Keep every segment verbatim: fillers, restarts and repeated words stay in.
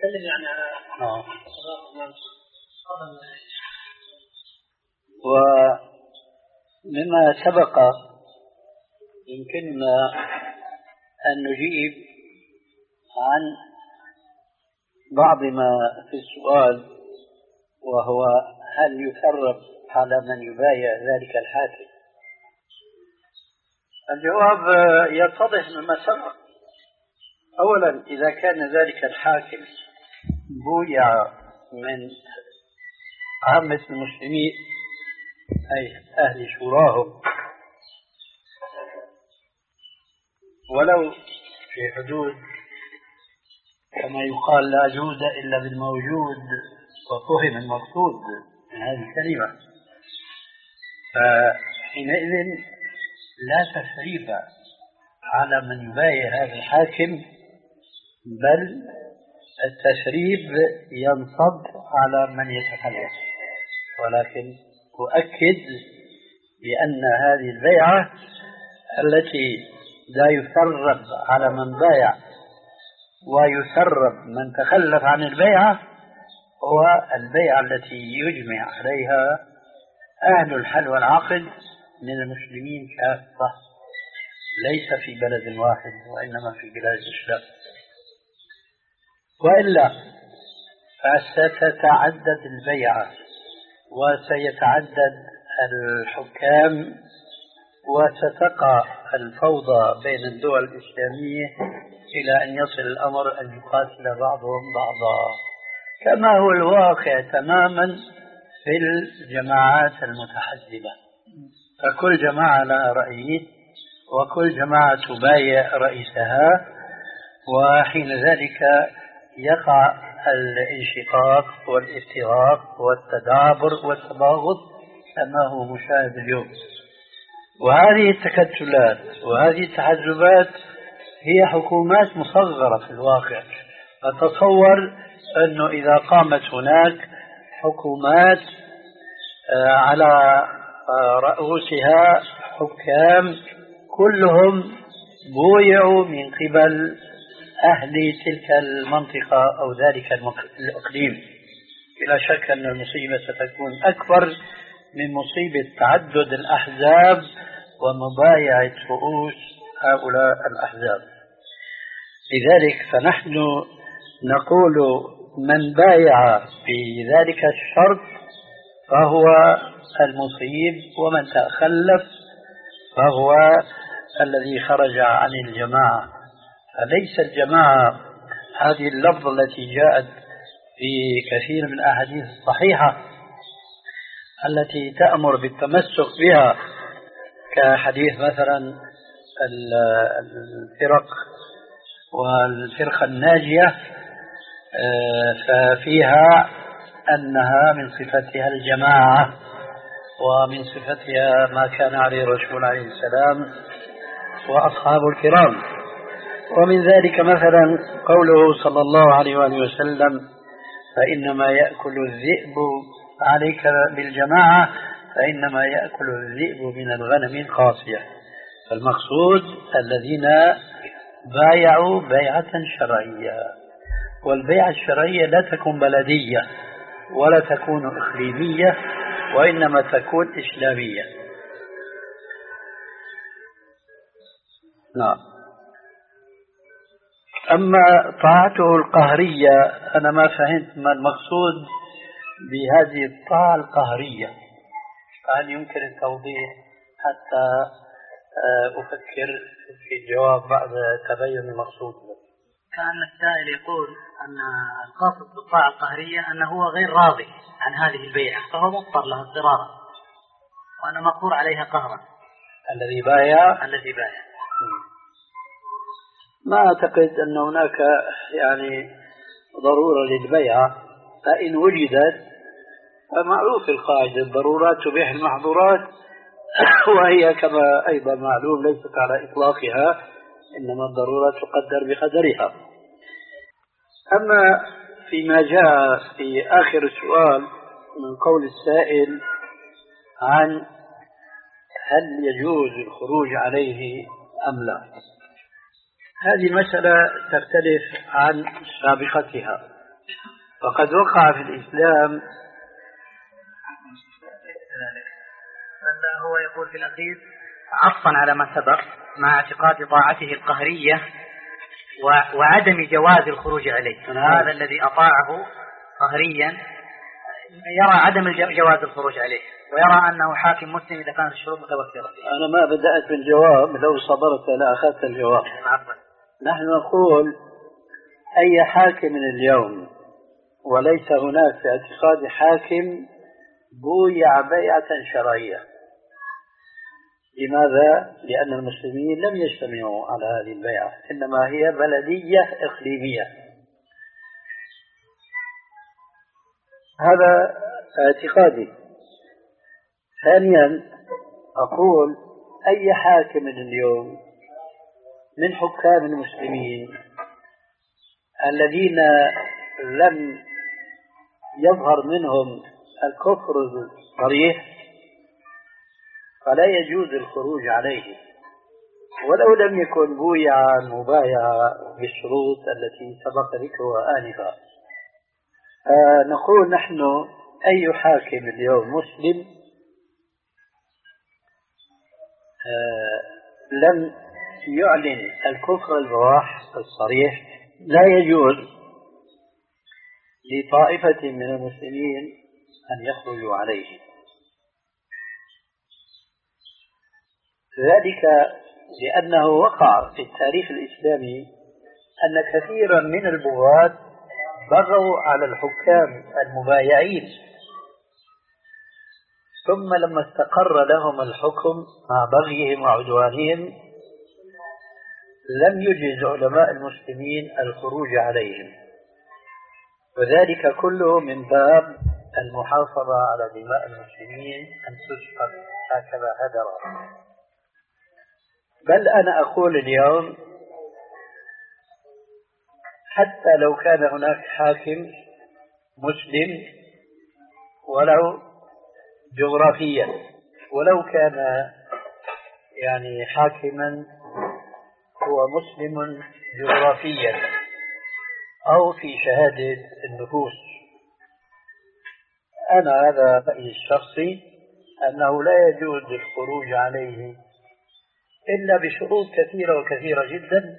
تكلم يعني على آه. ومما سبق يمكننا أن نجيب عن بعض ما في السؤال، وهو هل يثرب على من يبايع ذلك الحاكم؟ الجواب يتضح مما سبق. أولا، إذا كان ذلك الحاكم بويع من عامة المسلمين أي أهل شوراهم، ولو في حدود كما يقال لا جود إلا بالموجود وفهم المقصود من هذه الكلمة، فحينئذ لا تثريب على من يبايع هذا الحاكم، بل التثريب ينصب على من يتخلف. ولكن أؤكد بأن هذه البيعة التي لا يثرب على من بايع ويثرب من تخلف عن البيعة هو البيعة التي يجمع عليها أهل الحل والعقد من المسلمين كافة، ليس في بلد واحد وإنما في بلاد الإسلام. وإلا فستتعدد البيعة وسيتعدد الحكام وستقع الفوضى بين الدول الإسلامية إلى أن يصل الأمر أن يقاتل بعضهم بعضا، كما هو الواقع تماما في الجماعات المتحزبة. فكل جماعة لها رئيس وكل جماعة تبايع رئيسها، وحين ذلك يقع الانشقاق والافتراق والتدابر والتباغض كما هو مشاهد اليوم. وهذه التكتلات وهذه التحزبات هي حكومات مصغرة في الواقع. أتصور أنه إذا قامت هناك حكومات على رؤوسها حكام كلهم بويعوا من قبل أهل تلك المنطقة أو ذلك الإقليم، بلا شك أن المصيبة ستكون أكبر من مصيبة تعدد الأحزاب ومبايعة رؤوس هؤلاء الأحزاب. لذلك فنحن نقول من بايع في ذلك الشرط فهو المصيب، ومن تخلف فهو الذي خرج عن الجماعة. فليس الجماعة هذه اللفظة التي جاءت في كثير من الأحاديث الصحيحة التي تأمر بالتمسك بها، كحديث مثلا الفرق والفرقة الناجية، ففيها أنها من صفتها الجماعة، ومن صفتها ما كان عليه الرسول عليه السلام وأصحاب الكرام. ومن ذلك مثلا قوله صلى الله عليه وآله وسلم: فإنما يأكل الذئب عليك بالجماعة فإنما يأكل الذئب من الغنم القاصية. فالمقصود الذين بايعوا بيعة شرعية، والبيعة الشرعية لا تكون بلدية ولا تكون إقليمية، وإنما تكون إسلامية. نعم. أما طاعته القهرية أنا ما فهمت ما المقصود بهذه الطاعة القهرية، هل يمكن التوضيح حتى أفكر في الجواب بعد تبين المقصود؟ كان السائل يقول أن القاصد بالطاعة القهرية أنه هو غير راضي عن هذه البيعة فهو مضطر لها اضطرارا، وأنا مقهور عليها قهرا. الذي بايع الذي بايع ما أعتقد أن هناك يعني ضرورة للبيعة، فإن وجدت فمعروف القاعدة: الضرورات تبيح المحظورات، وهي كما أيضا معلوم ليست على إطلاقها، إنما الضرورة تقدر بقدرها. أما فيما جاء في آخر السؤال من قول السائل عن هل يجوز الخروج عليه أم لا، هذه مسألة تختلف عن سابقتها. وقد وقع في الإسلام. هو يقول في الأخير عطفا على ما سبق مع اعتقاد طاعته القهرية وعدم جواز الخروج عليه، هذا الذي أطاعه قهريا يرى عدم جواز الخروج عليه ويرى أنه حاكم مسلم إذا كانت الشروط متوفرة. أنا ما بدأت بالجواب، لو صبرت لأخذت الجواب. عفوا. نحن نقول أي حاكم اليوم وليس هناك في اعتقاد حاكم بويع بيعة شرعية. لماذا؟ لأن المسلمين لم يجتمعوا على هذه البيعة، إنما هي بلدية إقليمية. هذا اعتقادي. ثانيا أقول أي حاكم اليوم من حكام المسلمين الذين لم يظهر منهم الكفر الصريح فلا يجوز الخروج عليه ولو لم يكن بويعا مبايعا بالشروط التي سبق ذكرها آنفا. آه نقول نحن أي حاكم اليوم مسلم آه لم يعلن الكفر البواح الصريح لا يجوز لطائفة من المسلمين أن يخرجوا عليه. ذلك لأنه وقع في التاريخ الإسلامي أن كثيرا من البغاة بغوا على الحكام المبايعين، ثم لما استقر لهم الحكم مع بغيهم وعدوانهم لم يجز علماء المسلمين الخروج عليهم، وذلك كله من باب المحافظة على دماء المسلمين أن تسقط هكذا هدرا. بل أنا أقول اليوم حتى لو كان هناك حاكم مسلم ولو جغرافيا، ولو كان يعني حاكما هو مسلم جغرافيا أو في شهادة النفوس، أنا هذا رأيي الشخصي أنه لا يجوز الخروج عليه إلا بشروط كثيرة وكثيرة جدا.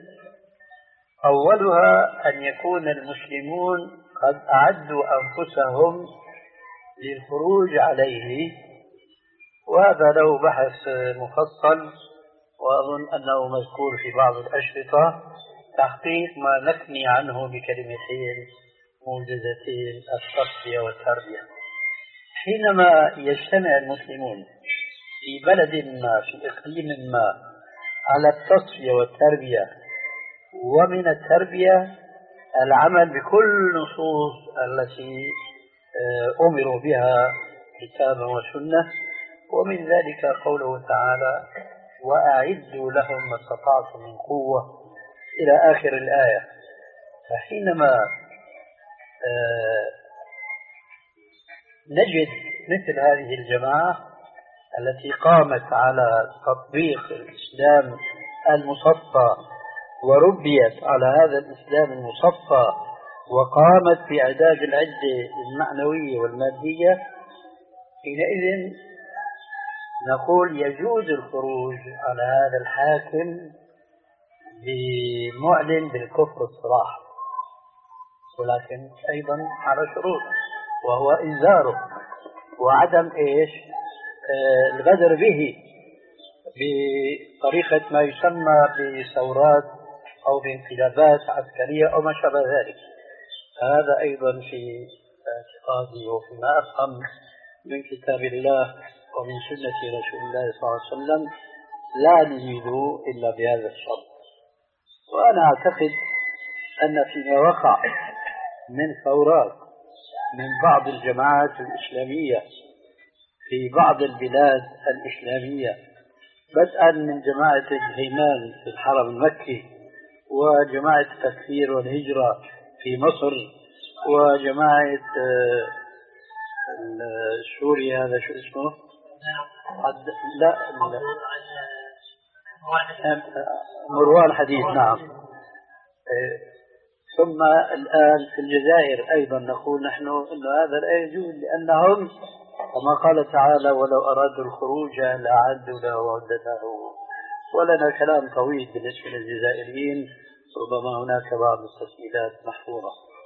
أولها أن يكون المسلمون قد أعدوا أنفسهم للخروج عليه، وهذا له بحث مفصل وأظن أنه مذكور في بعض الأشرطة، تحقيق ما نثني عنه بكلمتين موجزتين: التصفية والتربية. حينما يجتمع المسلمون في بلد ما في إقليم ما على التصفية والتربية، ومن التربية العمل بكل نصوص التي أمروا بها كتابا وسنة، ومن ذلك قوله تعالى: وأعدوا لهم ما استطعتم من قوة إلى آخر الآية. فحينما نجد مثل هذه الجماعة التي قامت على تطبيق الإسلام المصفى وربيت على هذا الإسلام المصفى وقامت بإعداد العدة المعنوية والمادية، حينئذ نقول يجوز الخروج على هذا الحاكم بمعلن بالكفر الصراح، ولكن أيضا على شروط، وهو إنذاره وعدم إيش آه الغدر به بطريقة ما يسمى بثورات أو بانقلابات عسكرية أو ما شابه ذلك. هذا أيضا في اعتقادي وفيما أفهم من كتاب الله ومن سنة رسول الله صلى الله عليه وسلم لا نريد إلا بهذا الشرط. وأنا أعتقد أن فيما وقع من ثورات من بعض الجماعات الإسلامية في بعض البلاد الإسلامية، بدءا من جماعة الهيمان في الحرم المكي، وجماعة التكفير والهجرة في مصر، وجماعة سوريا هذا شو اسمه؟ لا مروان حديث، نعم. ثم الآن في الجزائر أيضا نقول نحن أن هذا لا يجوز، لأنهم كما قال تعالى ولو أرادوا الخروج لأعدوا له عدته. ولنا كلام طويل بالنسبة للجزائريين، ربما هناك بعض التسجيلات محفوظة.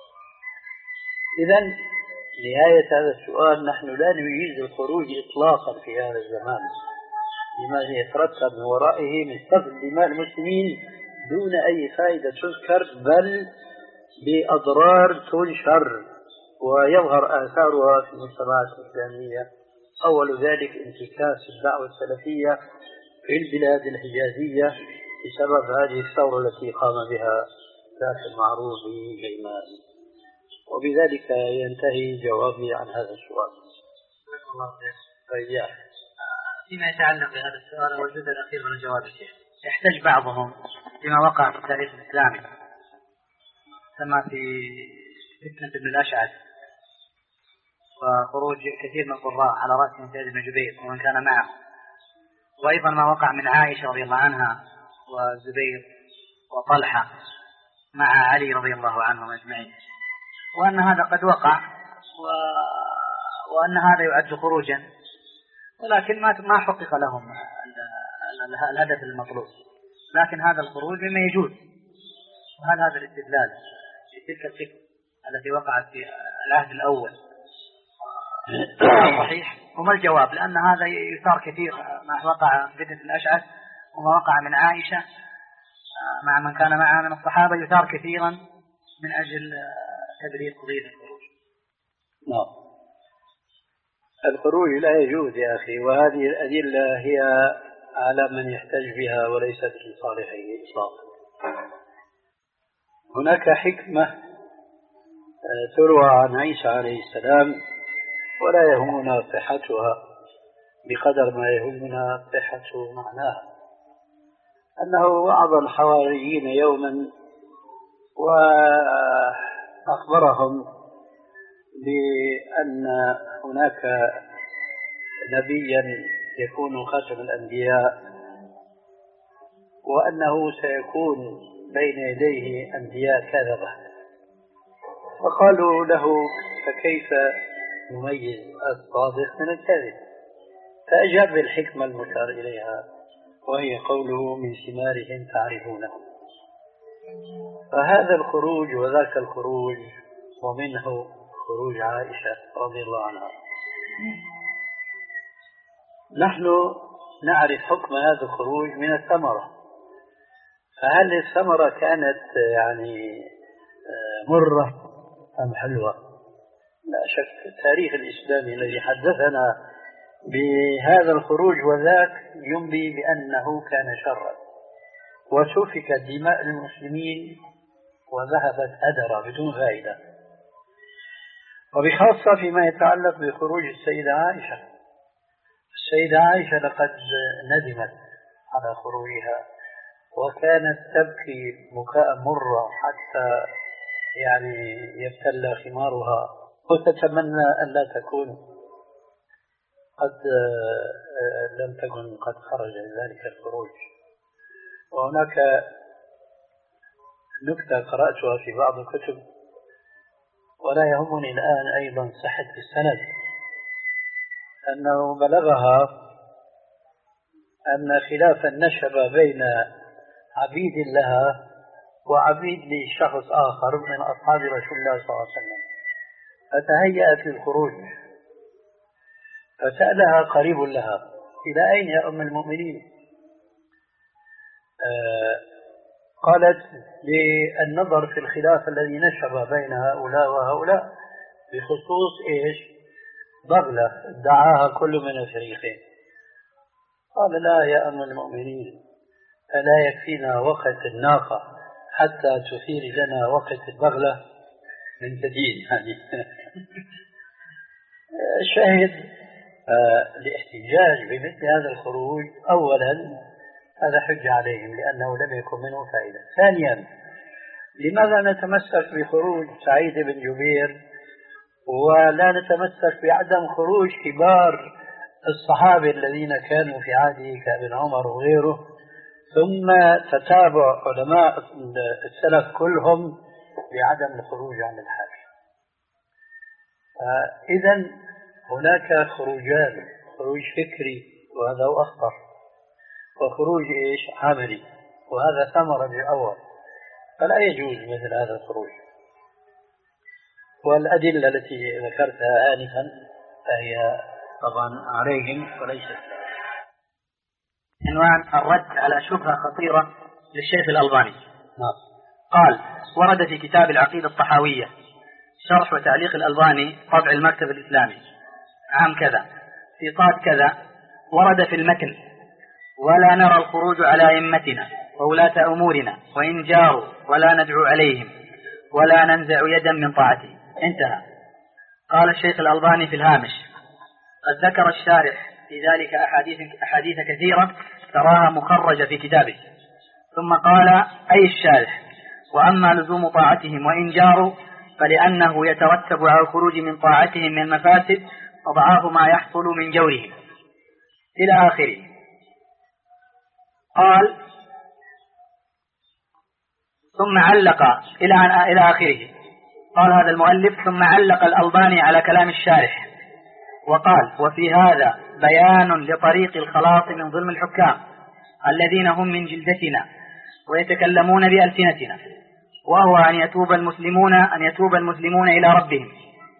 إذن نهاية هذا السؤال، نحن لا نجيز الخروج إطلاقا في هذا الزمان لما يترتب من ورائه من سفك دماء المسلمين دون أي فائدة تذكر، بل بأضرار تنشر ويظهر آثارها في المجتمعات الإسلامية. أول ذلك انتكاس الدعوة السلفية في البلاد الحجازية بسبب هذه الثورة التي قام بها ذاك المعروف بجيمان. وبذلك ينتهي جوابي عن هذا السؤال. طيب. فيما يتعلق بهذا السؤال والجزء الأخير من الجواب الشيخ، يحتج بعضهم بما وقع في التاريخ الإسلامي كما في فتنة ابن الأشعث وخروج كثير من القراء على رأسهم سعيد بن جبير ومن كان معه، وأيضا ما وقع من عائشة رضي الله عنها وزبير وطلحة مع علي رضي الله عنهم أجمعين، وأن هذا قد وقع و... وأن هذا يعد خروجا، ولكن ما ما حقق لهم الهدف المطلوب. لكن هذا الخروج مما يجوز، وهل هذا الاستدلال في تلك الفتنة التي وقعت في العهد الأول صحيح؟ وما الجواب؟ لأن هذا يثار كثير، ما وقع في فتنة الأشعث وما وقع من عائشة مع من كان معها من الصحابة يثار كثيرا من أجل تبرير قضية الخروج. نعم، الخروج لا يجوز يا أخي، وهذه الأدلة هي على من يحتج بها وليست لصالحه إطلاقا. هناك حكمة تروى عن عيسى عليه السلام ولا يهمنا صحتها بقدر ما يهمنا صحة معناها، أنه وعظ الحواريين يوما وأخبرهم بأن هناك نبيا يكون خاتم الأنبياء، وأنه سيكون بين يديه أنبياء كذبة. فقالوا له فكيف نميز الصادق من الكاذب؟ فأجاب بالحكمة المشار إليها وهي قوله من ثمارهم تعرفونه. فهذا الخروج وذاك الخروج ومنه خروج عائشة رضي الله عنها. نحن نعرف حكم هذا الخروج من الثمرة، فهل الثمرة كانت يعني مرة أم حلوة؟ لا شك التاريخ الإسلامي الذي حدثنا بهذا الخروج وذاك ينبي بأنه كان شرا، وسفك دماء المسلمين وذهبت هدرا بدون فائدة، وبخاصة فيما يتعلق بخروج السيدة عائشة. السيدة عائشة لقد ندمت على خروجها وكانت تبكي بكاء مرة حتى يعني يبتلى خمارها، وتتمنى أن لا تكون قد لم تكن قد خرج ذلك الخروج. وهناك نكتة قرأتها في بعض الكتب ولا يهمني الآن أيضا صحة السند، أنه بلغها أن خلافا نشب بين عبيد لها وعبيد لشخص آخر من أصحاب رسول الله صلى الله عليه وسلم، فتهيأت للخروج، فسألها قريب لها إلى أين يا أم المؤمنين؟ آه قالت للنظر في الخلاف الذي نشب بين هؤلاء وهؤلاء بخصوص إيش؟ بغلة دعاها كل من الفريقين. قال لا يا أم المؤمنين، ألا يكفينا وقت الناقة حتى تثير لنا وقت البغلة من جديد؟ يعني شاهد آه الاحتجاج بمثل هذا الخروج أولا هذا حجة عليهم لأنه لم يكن منه فائدة. ثانيا، لماذا نتمسك بخروج سعيد بن جبير ولا نتمسك بعدم خروج كبار الصحابة الذين كانوا في عهده كابن عمر وغيره؟ ثم تتابع علماء السلف كلهم بعدم الخروج عن الحاكم. إذا هناك خروجان، خروج فكري وهذا هو أخطر، وخروج إيش عملي وهذا ثمرة الأول، فلا يجوز مثل هذا الخروج. والأدلة التي ذكرتها آنفا فهي طبعا عليهم وليست. عنوان الرد على شبهة خطيرة للشيخ الألباني. نعم. قال: ورد في كتاب العقيدة الطحاوية شرح وتعليق الألباني طبع المكتب الإسلامي عام كذا في صاد كذا، ورد في المتن: ولا نرى الخروج على أئمتنا وولاة أمورنا وإن جاروا ولا ندعو عليهم ولا ننزع يدا من طاعته. انتهى. قال الشيخ الألباني في الهامش: قد ذكر الشارح في ذلك أحاديث, أحاديث كثيرة تراها مخرجة في كتابه. ثم قال: أي الشارح: وأما لزوم طاعتهم وإن جاروا فلأنه يترتب على الخروج من طاعتهم من المفاسد أضعاف ما يحصل من جورهم، إلى آخره. قال: ثم علق إلى إلى آخره. قال هذا المؤلف: ثم علق الألباني على كلام الشارح وقال: وفي هذا بيان لطريق الخلاص من ظلم الحكام الذين هم من جلدتنا ويتكلمون بألسنتنا، وهو أن يتوب المسلمون أن يتوب المسلمون إلى ربهم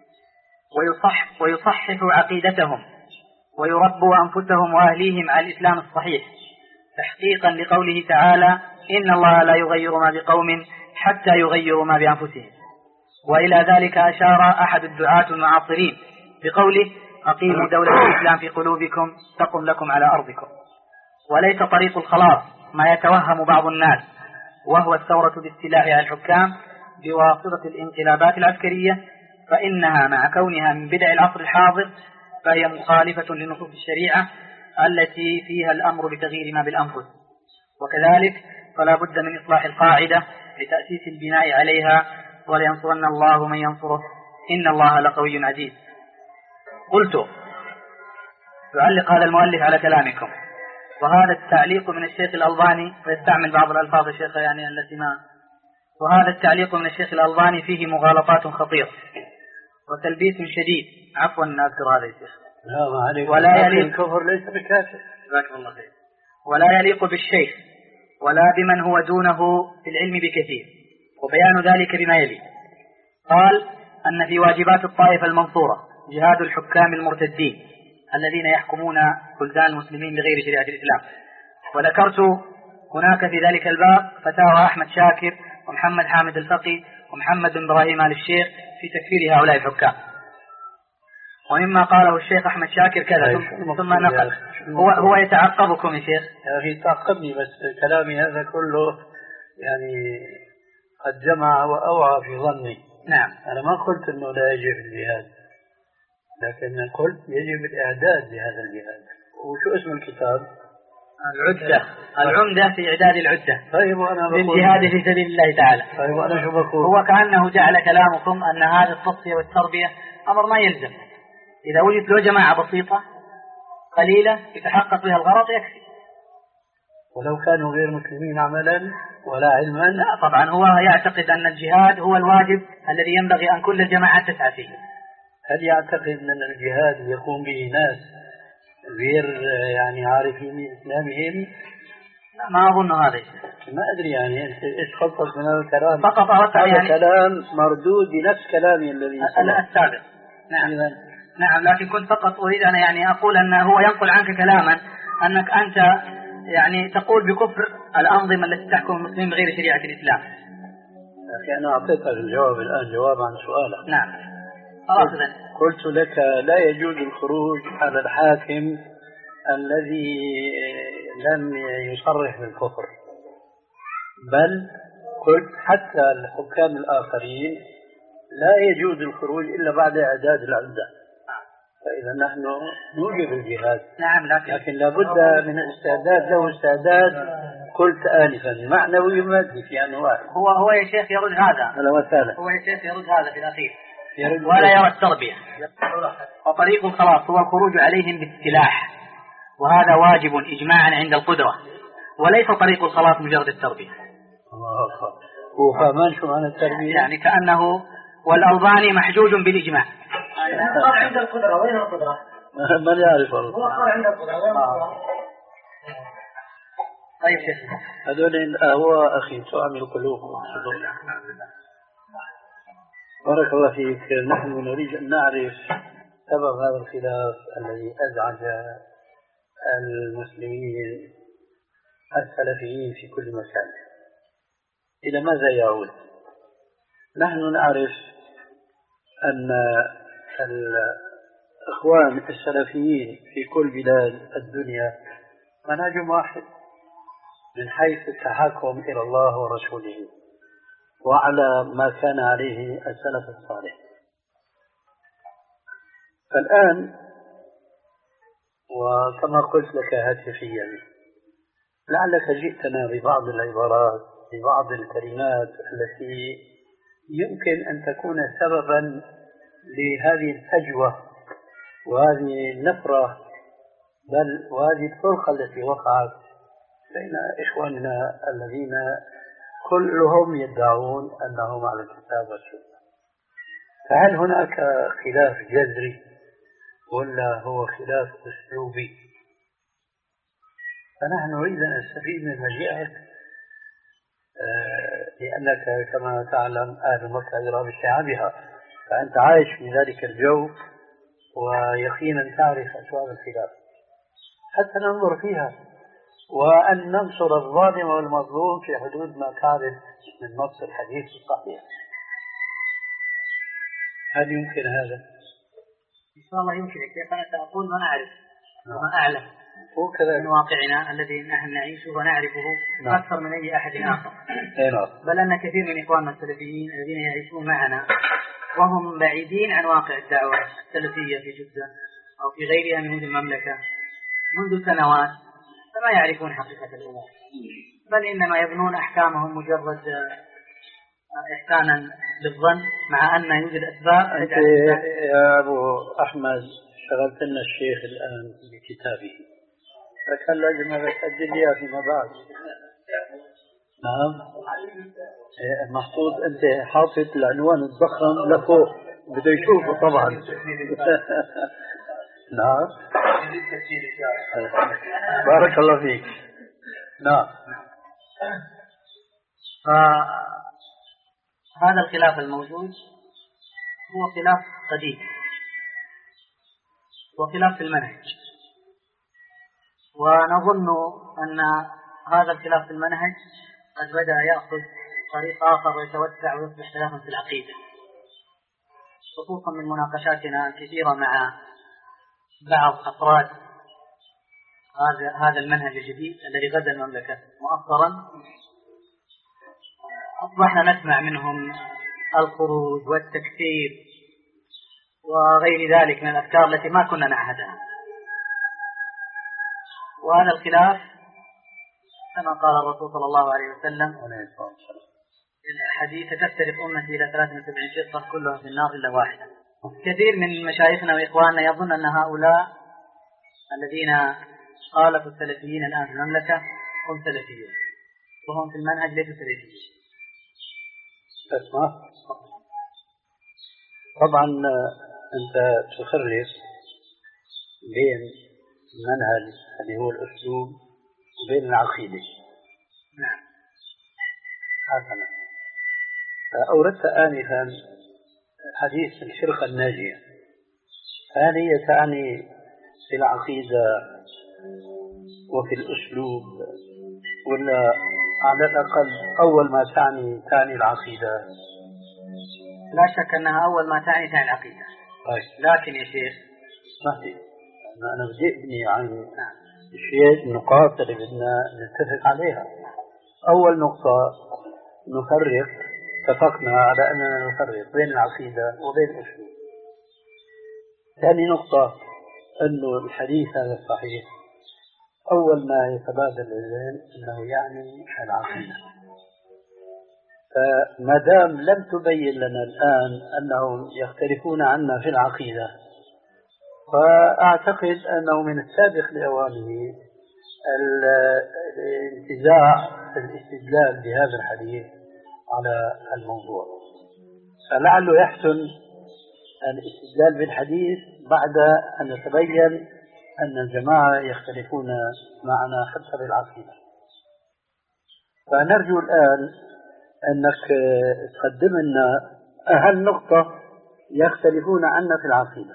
ويصح ويصححوا عقيدتهم ويربوا أنفسهم وأهليهم على الإسلام الصحيح، تحقيقا لقوله تعالى: إن الله لا يغير ما بقوم حتى يغيروا ما بأنفسهم. وإلى ذلك أشار أحد الدعاة المعاصرين بقوله: أقيموا دولة الإسلام في قلوبكم تقم لكم على أرضكم. وليس طريق الخلاص ما يتوهم بعض الناس، وهو الثورة باستيلاء على الحكام بواسطة الانقلابات العسكرية، فإنها مع كونها من بدع العصر الحاضر فهي مخالفة لنصوص الشريعة التي فيها الأمر بتغيير ما بالأنفس. وكذلك فلا بد من إصلاح القاعدة لتأسيس البناء عليها، ولينصرن الله من ينصره إن الله لقوي عزيز. قلت: يعلق هذا المؤلف على كلامكم، وهذا التعليق من الشيخ الألباني، ويستعمل بعض الألفاظ الشيخ يعني التي ما وهذا التعليق من الشيخ الألباني فيه مغالطات خطيرة وتلبيس شديد. عفوا أن أذكر هذا الشيخ. ولا يليق الكفر ليس بكافر. جزاكم الله خير. ولا يليق بالشيخ ولا بمن هو دونه في العلم بكثير، وبيان ذلك بما يلي. قال: أن في واجبات الطائفة المنصورة جهاد الحكام المرتدين الذين يحكمون بلدان المسلمين بغير شريعة الإسلام. وذكرت هناك في ذلك الباب فتاوى أحمد شاكر ومحمد حامد الفقي ومحمد بن إبراهيم آل الشيخ في تكفير هؤلاء الحكام. ومما قاله الشيخ أحمد شاكر كذا ثم نقل. هو, هو يتعقبكم يا شيخ. يا أخي تعقبني بس كلامي هذا كله يعني قد جمع وأوعى في ظني. نعم. أنا ما قلت أنه لا يجب الجهاد، لكن قلت يجب الإعداد لهذا الجهاد. وشو اسم الكتاب؟ العدة، العمدة في إعداد العدة. طيب وأنا بقول للجهاد في سبيل الله تعالى. طيب وأنا شو بقول؟ هو كأنه جعل كلامكم أن هذه التصفية والتربية أمر ما يلزم، إذا وجد له جماعة بسيطة قليلة يتحقق بها الغرض يكفي. ولو كانوا غير مسلمين عملا ولا علما؟ لا طبعا، هو يعتقد أن الجهاد هو الواجب الذي ينبغي أن كل الجماعات تسعى فيه. هل يعتقد أن الجهاد يقوم به ناس غير يعني عارفين إسلامهم؟ ما أظن هذا. ما أدري يعني أنت إيش خلصت من هذا الكلام؟ فقط أردت هذا يعني كلام مردود بنفس كلامي الذي السابق. نعم نعم، لكن كنت فقط أريد أن يعني أقول أن هو ينقل عنك كلاما أنك أنت يعني تقول بكفر الأنظمة التي تحكم المسلمين بغير شريعة الإسلام. لكن أنا أعطيتك الجواب الآن، جواب عن سؤالك. نعم خلاص. قلت لك لا يجوز الخروج على الحاكم الذي لم يصرح بالكفر، بل قلت حتى الحكام الآخرين لا يجوز الخروج إلا بعد إعداد العدة. فإذا نحن نوجب الجهاد. نعم، لكن, لكن لابد من استعداد له استعداد قلت آنفا معنوي ومادي في أنواع. هو هو يا شيخ يرد هذا. هلا وسهلا. هو يا شيخ يرد هذا في الأخير ولا يرى التربية. وطريق الخلاص هو الخروج عليهم بالسلاح، وهذا واجب إجماعا عند القدرة، وليس طريق الخلاص مجرد التربية. الله أكبر. وفهمان شو معنى التربية؟ يعني كأنه والألباني محجوج بالإجماع. قال عند القدرة، وين القدرة؟ ما يعرف والله. هو قال عند القدرة، وين القدرة؟ طيب شيخ هذول هو أخي تعمل قلوب. بارك الله فيك. نحن نريد أن نعرف سبب هذا الخلاف الذي أزعج المسلمين السلفيين في كل مكان. إلى ماذا يعود؟ نحن نعرف أن الإخوان السلفيين في كل بلاد الدنيا منهج واحد من حيث التحكم إلى الله ورسوله وعلى ما كان عليه السلف الصالح. فالآن وكما قلت لك هاتفيا لعلك جئتنا ببعض العبارات ببعض الكلمات التي يمكن أن تكون سببا لهذه الفجوة وهذه النفرة بل وهذه الفرقة التي وقعت بين إخواننا الذين كلهم يدعون أنهم على الكتاب والسنة. فهل هناك خلاف جذري ولا هو خلاف أسلوبي؟ فنحن نريد أن نستفيد من مجيئك لأنك كما تعلم أهل مكة يرى بشعابها، فأنت عايش في ذلك الجو ويقينا تعرف أسباب الخلاف حتى ننظر فيها وأن ننصر الظالم والمظلوم في حدود ما تعرف من نص الحديث الصحيح. هل يمكن هذا؟ إن شاء الله يمكن. كيف أنا سأقول ما نعرف وما أعلم وكذا من واقعنا الذي نحن نعيشه ونعرفه نعم. أكثر من أي أحد آخر. نعم. بل أن كثير من إخواننا السلفيين الذين يعيشون معنا وهم بعيدين عن واقع الدعوة السلفية في جدة أو في غيرها من المملكة منذ سنوات فما يعرفون حقيقة الأمور، بل إنما يبنون أحكامهم مجرد إحسانا للظن مع أن يوجد أسباب. أنت يا أبو أحمد شغلت لنا الشيخ الآن بكتابه، فكان لازم هذا تأجل لي فيما بعد. نعم محطوط أنت حاطط العنوان الضخم لفوق بده يشوفه طبعا. نعم بارك الله فيك. نعم. فهذا الخلاف الموجود هو خلاف قديم وخلاف في المنهج، ونظن أن هذا الخلاف في المنهج قد بدأ يأخذ طريق آخر ويتوسع ويصبح خلافا في العقيدة، خصوصا من مناقشاتنا الكثيرة مع بعض أفراد هذا هذا المنهج الجديد الذي غزا المملكة مؤخرا. أصبحنا نسمع منهم الخروج والتكفير وغير ذلك من الأفكار التي ما كنا نعهدها. وهذا الخلاف كما قال الرسول صلى الله عليه وسلم الحديث تفترق أمتي إلى ثلاث وسبعين فرقة كلها في النار إلا واحدة. كثير من مشايخنا وإخواننا يظن أن هؤلاء الذين خالفوا السلفيين الآن في المملكة هم سلفيون وهم في المنهج ليسوا سلفيين. اسمع طبعا أنت تفرق بين المنهج اللي هو الأسلوب وبين العقيدة. نعم. حسنا. أوردت آنفا حديث الفرقة الناجية، هل هي تعني في العقيدة وفي الأسلوب ولا على الأقل أول ما تعني تعني العقيدة؟ لا شك أنها أول ما تعني تعني العقيدة. طيب. لكن يا شيخ صحيح أنا بدي أبني عن الشيء النقاط اللي بدنا نتفق عليها. أول نقطة نفرق، اتفقنا على أننا نفرق بين العقيدة وبين الأسلوب. ثاني نقطة أنه الحديث هذا صحيح أول ما يتبادل الذهن أنه يعني العقيدة. فما دام لم تبين لنا الآن أنهم يختلفون عنا في العقيدة، فأعتقد أنه من السابق لأوانه الانتزاع الاستدلال بهذا الحديث على الموضوع. فلعله يحسن الاستدلال بالحديث بعد أن نتبين أن الجماعة يختلفون معنا حتى بالعقيدة. فنرجو الآن أنك تقدم لنا أهم نقطة يختلفون عنا في العقيدة.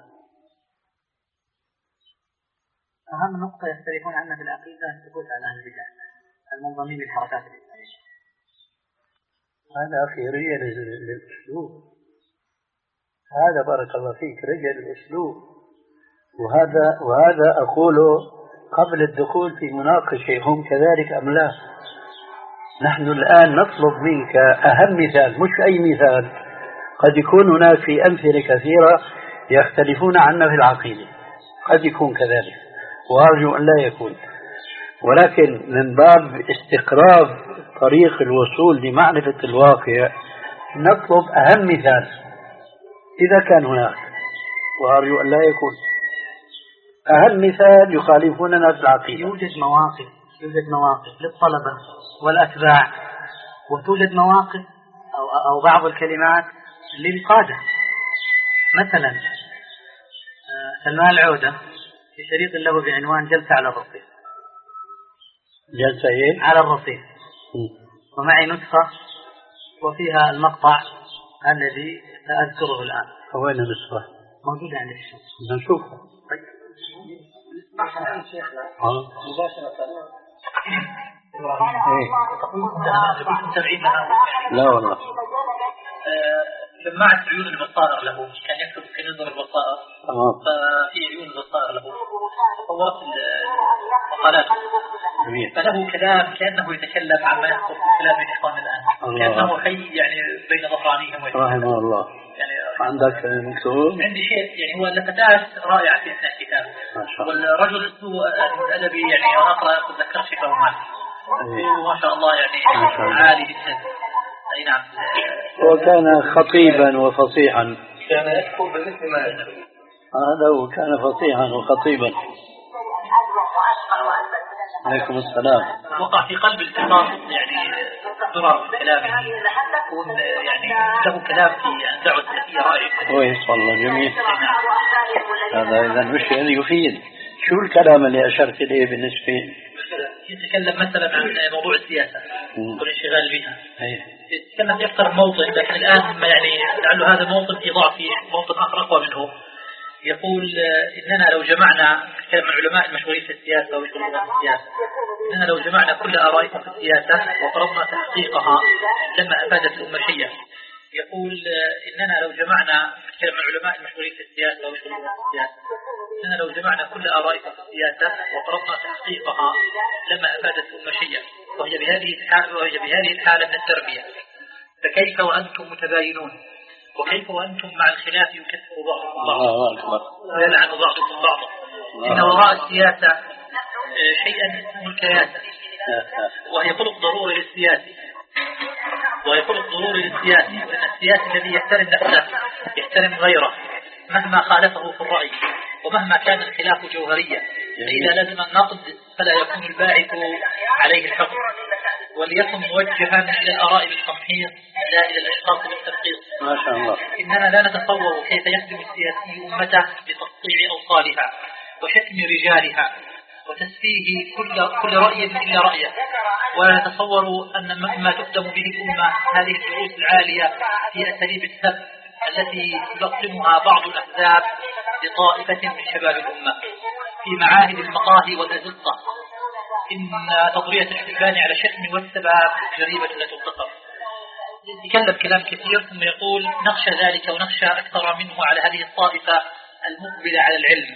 أهم نقطة يختلفون عنا في العقيدة الثبوت على أهل البدع المنضمين للحركات الإسلامية. هذا أخي رجل للأسلوب، هذا بارك الله فيك رجل الأسلوب، وهذا وهذا أقوله قبل الدخول في مناقشة هم كذلك أم لا. نحن الآن نطلب منك أهم مثال، مش أي مثال، قد يكون هناك في أمثلة كثيرة يختلفون عنا في العقيدة، قد يكون كذلك وأرجو أن لا يكون، ولكن من باب استقراب طريق الوصول لمعرفة الواقع نطلب أهم مثال إذا كان هناك، وأرجو أن لا يكون. أهم مثال يخالفوننا في العقيدة. يوجد مواقف يوجد مواقف للطلبة والأتباع، وتوجد مواقف أو, أو بعض الكلمات للقادة. مثلا سلمان العودة في شريط له بعنوان جلسة على الرصيف. جلسة إيه؟ على الرصيف. ومعي نسخة وفيها المقطع الذي سأذكره الآن. وين النسخة؟ موجودة عندي في الشمس. نشوفها. طيب. مباشرة. لا والله. جمعت عيون البصائر له، كان يكتب في نظم البصائر، ففي عيون البصائر له صورت المقالات، فله كلام كأنه يتكلم عما يحصل في كلام الإخوان الآن، كأنه حي يعني بين ظهرانيهم. رحمه الله. يعني عندك مكتوب؟ عندي شيء يعني هو لفتات رائعة في أثناء الكتاب، والرجل اسمه الأدبي يعني وأنا أقرأ أتذكر شيء كمان ما شاء الله يعني عالي جدا. أي نعم. وكان خطيبا وفصيحا. كان يذكر بالاسم ما يذكر. هذا هو كان فصيحا وخطيبا. عليكم السلام. وقع في قلب التقاط يعني ضرر كلامه، يكون يعني له كلام في دعوة سلفية رائع. كويس والله جميل. هذا إذا مش يفيد. شو الكلام اللي أشرت إليه بالنسبة؟ يتكلم مثلا عن موضوع السياسة والانشغال بها. أيه. يتكلم في أكثر موطن، لكن الآن ما يعني لعله هذا موطن إضافي، موطن آخر أقوى منه. يقول إننا لو جمعنا كلام العلماء المشهورين في السياسة ومشهورين في السياسة، إننا لو جمعنا كل آرائكم في السياسة وطلبنا تحقيقها لما أفادت الأمة شيئا. يقول إننا لو جمعنا كلام العلماء المشهورين في السياسة ومشهورين في السياسة، إننا لو جمعنا كل آرائكم في السياسة وطلبنا تحقيقها لما أفادت الأمة شيئا، وهي بهذه الحالة وهي بهذه الحالة من التربية، فكيف وأنتم متباينون؟ وكيف وأنتم مع الخلاف يكفر بعضكم بعضا ويلعن بعضكم بعضا؟ إن وراء السياسة شيئا اسمه الكياسة، وهي خلق ضروري للسياسي وهي خلق ضروري للسياسي لأن السياسي الذي يحترم نفسه يحترم غيره مهما خالفه في الرأي ومهما كان الخلاف جوهريا، فإذا لازم النقد فلا يكون الباعث عليه الحكم، وليكن موجها إلى الآراء بالتمحيص لا إلى الأشخاص بالتبقيص. ما شاء الله. إننا لا نتصور كيف يخدم السياسي أمته بتقطيع أوصالها وشتم رجالها وتسفيه كل كل رأي إلا رأيه، ولا نتصور أن مما تقدم به الأمة هذه الدروس العالية في أساليب السب التي يلقنها بعض الأحزاب لطائفة من شباب الأمة في معاهد المقاهي والأزقة، إن تضرية الحلفان على شتم والسباب جريمة لا تغتفر. يتكلم كلام كثير ثم يقول نخشى ذلك ونخشى أكثر منه على هذه الطائفة المقبلة على العلم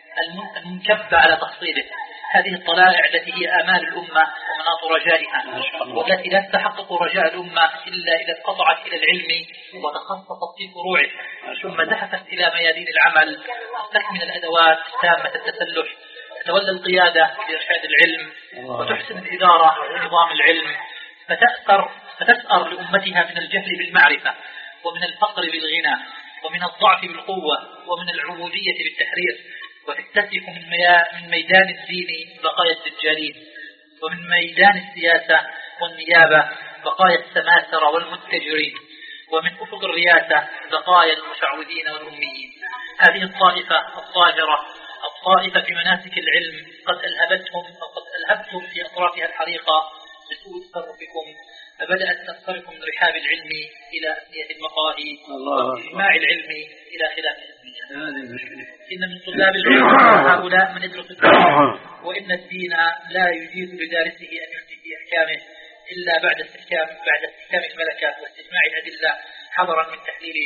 المنكبة على تحصيله، هذه الطلائع التي هي آمال الأمة ومناط رجائها، والتي لا تحقق رجاء الأمة إلا إذا انقطعت إلى العلم وتخصصت في فروعه، ثم زحفت إلى ميادين العمل تستكمل الأدوات تامة التسلح، تتولى القيادة بإرشاد العلم وتحسن الإدارة ونظام العلم، فتأثر فتسأر لأمتها من الجهل بالمعرفة ومن الفقر بالغنى ومن الضعف بالقوة ومن العبودية بالتحرير، وتكتسح من, من ميدان الدين بقايا الدجالين، ومن ميدان السياسة والنيابة بقايا السماسرة والمتجرين، ومن أفق الرياسة بقايا المشعوذين والأميين. هذه الطائفة الطاهرة، الطائفة في مناسك العلم، قد ألهبتهم أو قد ألهبتم في أطرافها الحريقة بسوء تصرفكم، فبدأت تنصرف من رحاب العلم إلى أثنية المقاهي واجتماع العلم إلى خلاف الأثنية. إن من طلاب العلم هؤلاء من يدرس الدين، وإن الدين لا يجيز لدارسه أن يفتي في أحكامه إلا بعد استحكام بعد استحكام الملكات واستجماع الأدلة حضرا من تحليل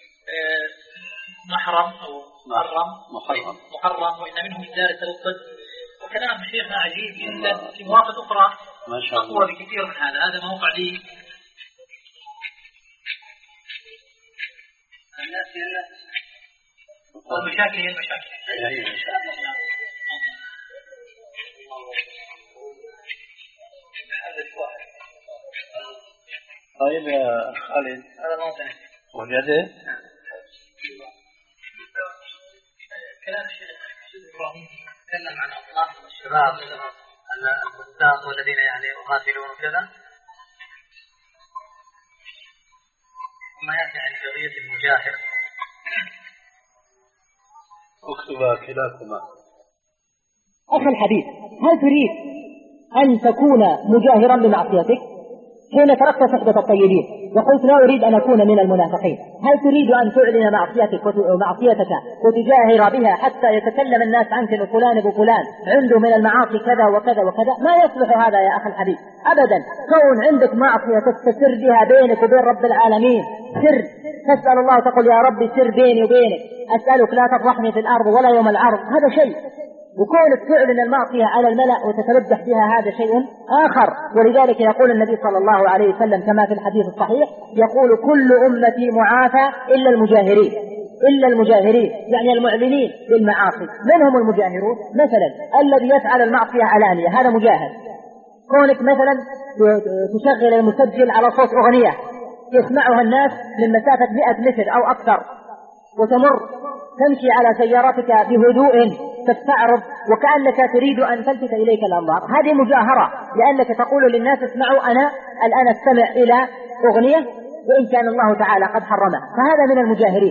محرم أو محرم محرم, محرم وإن منهم دارس الضد. وكلام شيخنا عجيب جدا في مواقف أخرى أقوى بكثير من هذا. هذا موقع لي الناس والمشاكل هي المشاكل. طيب يا خالد، هذا موضع وجده كلام الشيخ إبراهيم تكلم عن أطلاق الشباب الفساق والذين يعني يقاتلون وكذا، ثم يأتي عن قضية المجاهر. اكتبا كلاكما. أخي الحبيب، هل تريد أن تكون مجاهرا بمعصيتك؟ حين تركت صحبة الطيبين وقلت لا أريد أن أكون من المنافقين، هل تريد أن تعلن معصيتك ومعصيتك وتجاهر بها حتى يتكلم الناس عنك أن فلان ابو فلان عنده من المعاصي كذا وكذا وكذا؟ ما يصلح هذا يا أخي الحبيب أبدا. كون عندك معصية تستسر بها بينك وبين رب العالمين، سر تسأل الله تقول يا ربي سر بيني وبينك، أسألك لا تفضحني في الأرض ولا يوم العرض، هذا شيء. وكونك تعلن المعصية على الملأ وتتلبح بها هذا شيء آخر. ولذلك يقول النبي صلى الله عليه وسلم كما في الحديث الصحيح، يقول كل أمتي معافى إلا المجاهرين، إلا المجاهرين يعني المعلنين بالمعاصي. من هم المجاهرون؟ مثلا الذي يفعل المعصية علانية هذا مجاهر. كونك مثلا تشغل المسجل على صوت أغنية يسمعها الناس من مسافة مئة متر أو أكثر، وتمر تمشي على سيارتك بهدوء تستعرض وكأنك تريد أن تلفت إليك الأنظار، هذه مجاهرة، لأنك تقول للناس اسمعوا أنا الآن استمع إلى أغنية وإن كان الله تعالى قد حرمها، فهذا من المجاهرين.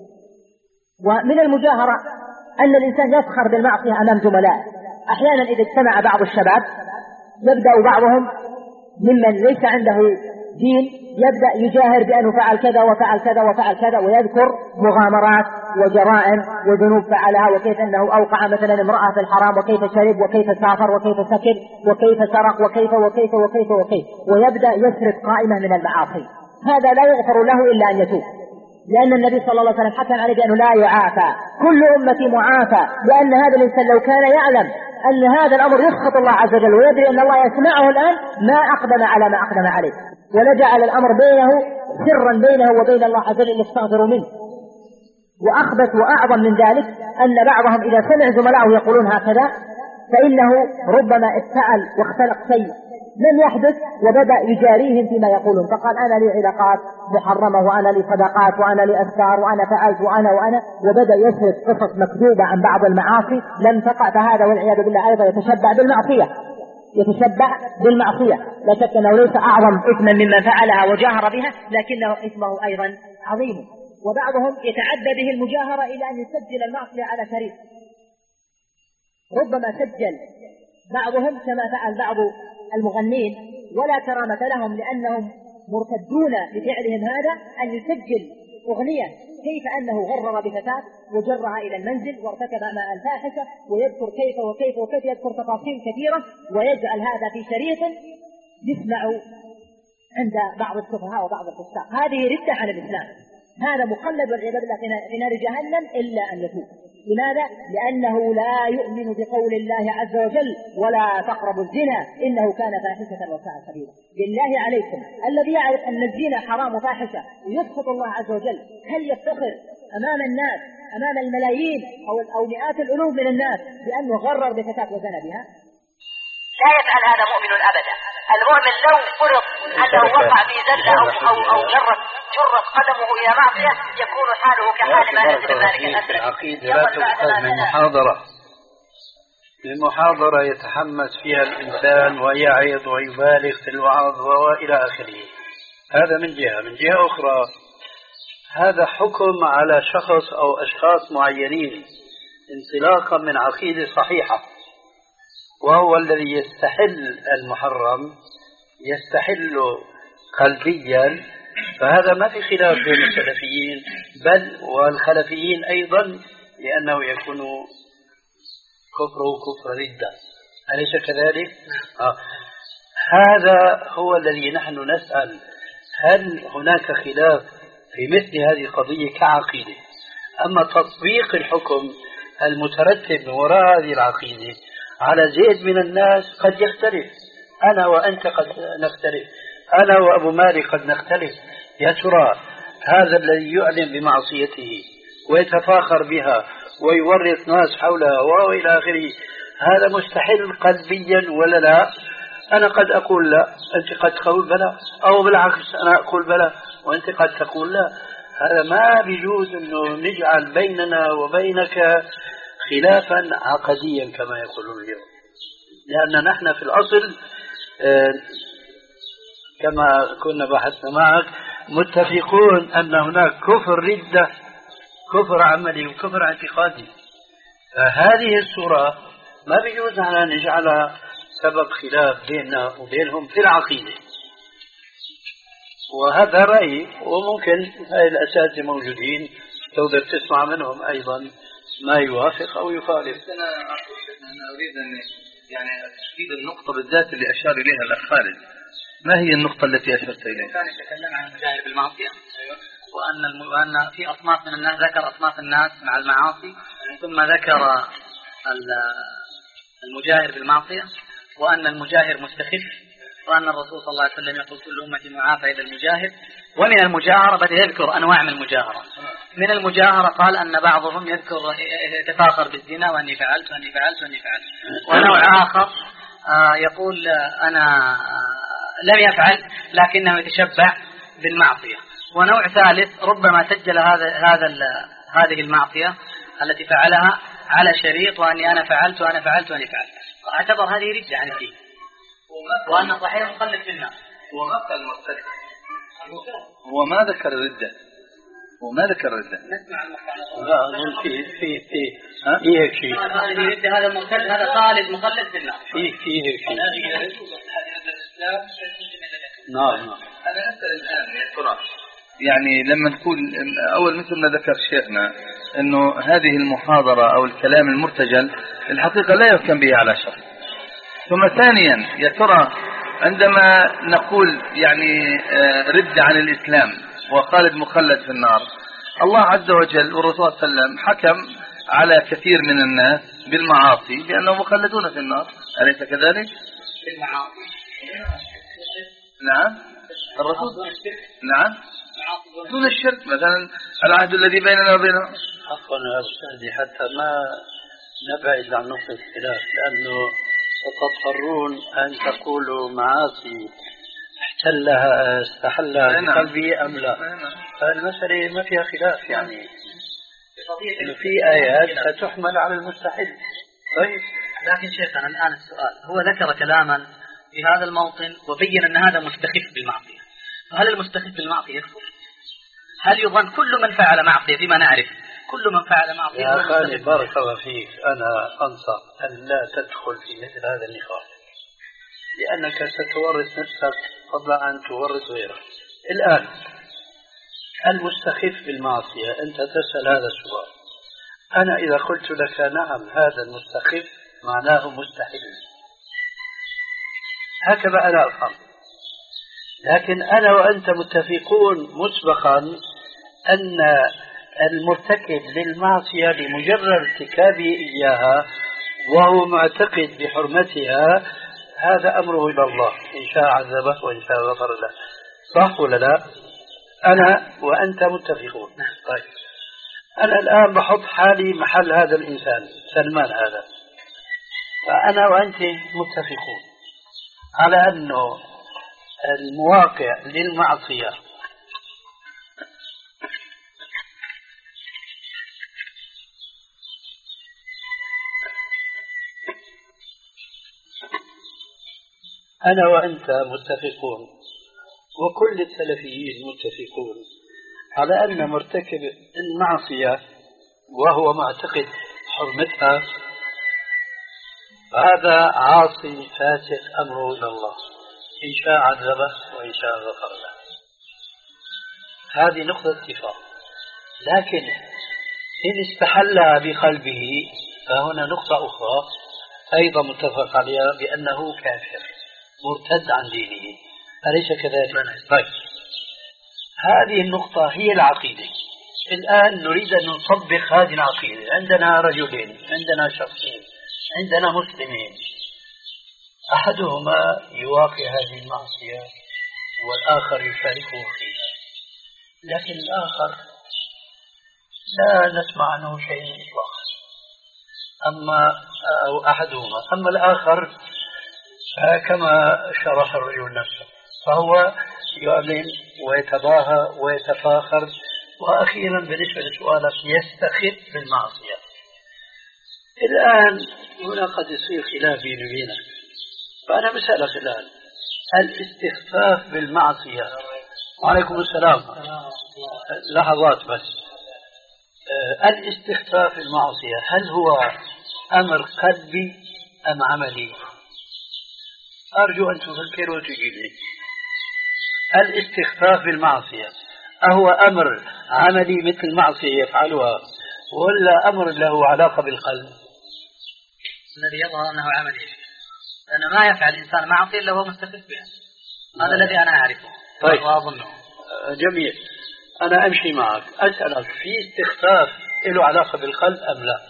ومن المجاهرة أن الإنسان يفخر بالمعصية أمام زملائه. أحيانا إذا اجتمع بعض الشباب يبدأ بعضهم ممن ليس عنده دين يبدأ يجاهر بأنه فعل كذا وفعل كذا وفعل كذا، ويذكر مغامرات وجرائم وذنوب فعلها، وكيف أنه أوقع مثلا امرأة في الحرام، وكيف شرب وكيف سافر وكيف سكر وكيف سرق وكيف وكيف وكيف وكيف، ويبدأ يسرد قائمة من المعاصي. هذا لا يغفر له إلا أن يتوب، لأن النبي صلى الله عليه وسلم حكم عليه بأنه لا يعافى، كل أمتي معافى، لأن هذا الإنسان لو كان يعلم أن هذا الأمر يسخط الله عز وجل ويدري أن الله يسمعه الآن ما أقدم على ما أقدم عليه، ولجعل الأمر بينه سرا بينه وبين الله عز وجل يستغفر منه. وأخبث وأعظم من ذلك أن بعضهم إذا سمع زملائه يقولون هكذا فإنه ربما افتعل واختلق شيء لم يحدث وبدأ يجاريهم فيما يقولون، فقال أنا لي علاقات محرمة وأنا لي صدقات وأنا لي أذكار وأنا فعلت وأنا وأنا وبدأ يسرد قصص مكذوبة عن بعض المعاصي لم تقع، فهذا والعياذ بالله أيضا يتشبع بالمعصية يتشبع بالمعصية. لا شك أنه ليس أعظم إثما ممن فعلها وجاهر بها، لكنه إثمه أيضا عظيم. وبعضهم يتعدى به المجاهرة إلى أن يسجل المعصية على شريط، ربما سجل بعضهم كما فعل بعض المغنين ولا كرامة لهم لأنهم مرتدون بفعلهم هذا، أن يسجل أغنية كيف أنه غرر بفتاة وجرها إلى المنزل وارتكب مع الفاحشة، ويذكر كيف وكيف وكيف يذكر تفاصيل كثيرة ويجعل هذا في شريط يسمع عند بعض السفهاء وبعض الفساق. هذه ردة عن الإسلام، هذا مخلد والعياذ بالله في نار جهنم إلا أن يتوب. لماذا؟ لأنه لا يؤمن بقول الله عز وجل ولا تقربوا الزنا إنه كان فاحشة وساء سبيلا. بالله عليكم الذي يعرف أن الزنا حرام وفاحشة ويسخط الله عز وجل، هل يفتخر أمام الناس أمام الملايين أو, أو مئات الألوف من الناس بأنه غرر بفتاة وزنى بها؟ لا يفعل هذا مؤمن أبدا. المؤمن لو فرض أنه وقع في زلة أو, أو, أو جرت جرت قدمه إلى معصية يكون حاله كحال ما نزل ذلك الأسر. العقيدة لا تؤخذ من محاضرة، لمحاضرة يتحمس فيها الإنسان ويعظ ويبالغ في الوعظ وإلى آخره. هذا من جهة. من جهة أخرى هذا حكم على شخص أو أشخاص معينين انطلاقا من عقيدة صحيحة، وهو الذي يستحل المحرم يستحل قلبيا، فهذا ما في خلاف بين السلفيين بل والخلفيين أيضا، لأنه يكون كفره كفر ردة، أليس كذلك؟ آه. هذا هو الذي نحن نسأل، هل هناك خلاف في مثل هذه القضية كعقيدة؟ أما تطبيق الحكم المترتب من وراء هذه العقيدة على زيد من الناس قد يختلف. أنا وأنت قد نختلف، أنا وأبو مالك قد نختلف. يا ترى هذا الذي يعلن بمعصيته ويتفاخر بها ويورث ناس حولها وإلى آخره، هذا مستحيل قلبيا ولا لا؟ أنا قد أقول لا، أنت قد تقول بلا، أو بالعكس أنا أقول بلا وأنت قد تقول لا. هذا ما بيجوز أنه نجعل بيننا وبينك خلافا عقديا كما يقولون اليوم، لأن نحن في الأصل كما كنا بحثنا معك متفقون أن هناك كفر ردة، كفر عملي وكفر اعتقادي. فهذه الصورة ما بيجوز أن نجعلها سبب خلاف بيننا وبينهم في العقيدة. وهذا رأيي، وممكن هاي الأساتذة موجودين تقدر تسمع منهم أيضا ما يوافق أو يخالف. أنا أنا أريد أن يعني تحديد النقطة بالذات اللي أشار إليها الأخ خالد. ما هي النقطة التي أشرت إليها؟ كان يتكلم عن المجاهر بالمعصية، وأن الم... وأن في أصناف من الناس، ذكر أصناف الناس مع المعاصي، ثم ذكر المجاهر بالمعصية، وأن المجاهر مستخف، وأن الرسول صلى الله عليه وسلم يقول كل أمتي معافى إلى المجاهر. ومن المجاهرة بدأ يذكر أنواع من المجاهرة. من المجاهرة قال أن بعضهم يذكر يتفاخر بالزنا وأني فعلت وأني فعلت وأني فعلت. ونوع آخر يقول أنا لم يفعل لكنه يتشبع بالمعصية. ونوع ثالث ربما سجل هذا هذا هذه المعصية التي فعلها على شريط وأني أنا فعلت وأنا فعلت وأنا فعلت، اعتبر هذه ردة عن الدين، وأن صحيح مخلد منها. ومثل المرتد هو ما ذكر الردة، وما ذكر الردة. نسمع المقطع. لا أظن في في في في هيك شيء. هذه ردة، هذا مرتد، هذا خالد مخلد في النار. في في هيك شيء. نعم نعم. أنا أسأل الآن يا ترى يعني لما نقول أول مثل ما ذكر شيخنا إنه هذه المحاضرة أو الكلام المرتجل الحقيقة لا يحكم به على شر. ثم ثانيا يا ترى عندما نقول يعني رد عن الإسلام وخالد مخلد في النار، الله عز وجل والرسول صلى الله عليه وسلم حكم على كثير من الناس بالمعاصي بأنهم مخلدون في النار، أليس كذلك؟ بالمعاصي. نعم الرسول نعم دون الشرك، مثلا العهد الذي بيننا وبينهم. عفوا يا أستاذي حتى ما نبعد عن نقطة الخلاف، لأنه تضطرون أن تقولوا معاصي احتلها استحلها بقلبي أم لا، فالمسألة ما فيها خلاف، يعني إنه في آيات ستحمل على المستحيل. طيب لكن شيخنا الآن السؤال، هو ذكر كلاما في هذا الموطن وبين أن هذا مستخف بالمعصية، فهل المستخف بالمعصية يكفر؟ هل يظن كل من فعل معصية فيما نعرف كل من فعل معصية؟ يا خالد بارك الله فيك، أنا أنصح أن لا تدخل في مثل هذا النقاش، لأنك ستورث نفسك قبل أن تورث غيرك. الآن المستخف بالمعصية أنت تسأل هذا السؤال، أنا إذا قلت لك نعم هذا المستخف معناه مستحيل، هكذا أنا أفهم. لكن أنا وأنت متفقون مسبقا أن المرتكب للمعصية بمجرد ارتكابه إياها وهو معتقد بحرمتها هذا أمره إلى الله، إن شاء عذبه وإن شاء غفر له، صح ولا لا؟ أنا وأنت متفقون. طيب أنا الآن بحط حالي محل هذا الإنسان سلمان هذا، فأنا وأنت متفقون على أنه المواقع للمعصية أنا وأنت متفقون وكل السلفيين متفقون على أن مرتكب المعصية وهو معتقد حرمتها هذا عاصي فاسق أمره إلى الله، إن شاء عذبه وإن شاء غفر له. هذه نقطة اتفاق. لكن إن استحلها بقلبه فهنا نقطة أخرى أيضا متفق عليها بأنه كافر مرتد عن دينه، أليس كذلك؟ طيب، هذه النقطة هي العقيدة. الآن نريد أن نطبق هذه العقيدة. عندنا رجلين، عندنا شخصين، عندنا مسلمين، أحدهما يواقع هذه المعصية والآخر يشاركه فيها، لكن الآخر لا نسمع عنه شيء إطلاقا. أما أو أحدهما، أما الآخر كما شرح الرجل نفسه فهو يعلن ويتباهى ويتفاخر. وأخيرا بالنسبة لسؤالك يستخف بالمعصية. الآن هنا قد يصير خلاف بيني وبينك، فأنا بسألك الآن الاستخفاف بالمعصية. وعليكم السلام، لحظات بس. الاستخفاف بالمعصية هل هو أمر قلبي أم عملي؟ أرجو أن تفكر وتجيب لي. الاستخفاف بالمعصية أهو أمر عملي مثل معصية يفعلها ولا أمر له علاقة بالقلب؟ الذي يظهر أنه عملي، لأنه ما يفعل الإنسان معصية إلا هو مستخف بها. هذا الذي أنا أعرفه. طيب، وأظنه جميل. أنا أمشي معك أسألك، في استخفاف له علاقة بالقلب أم لا؟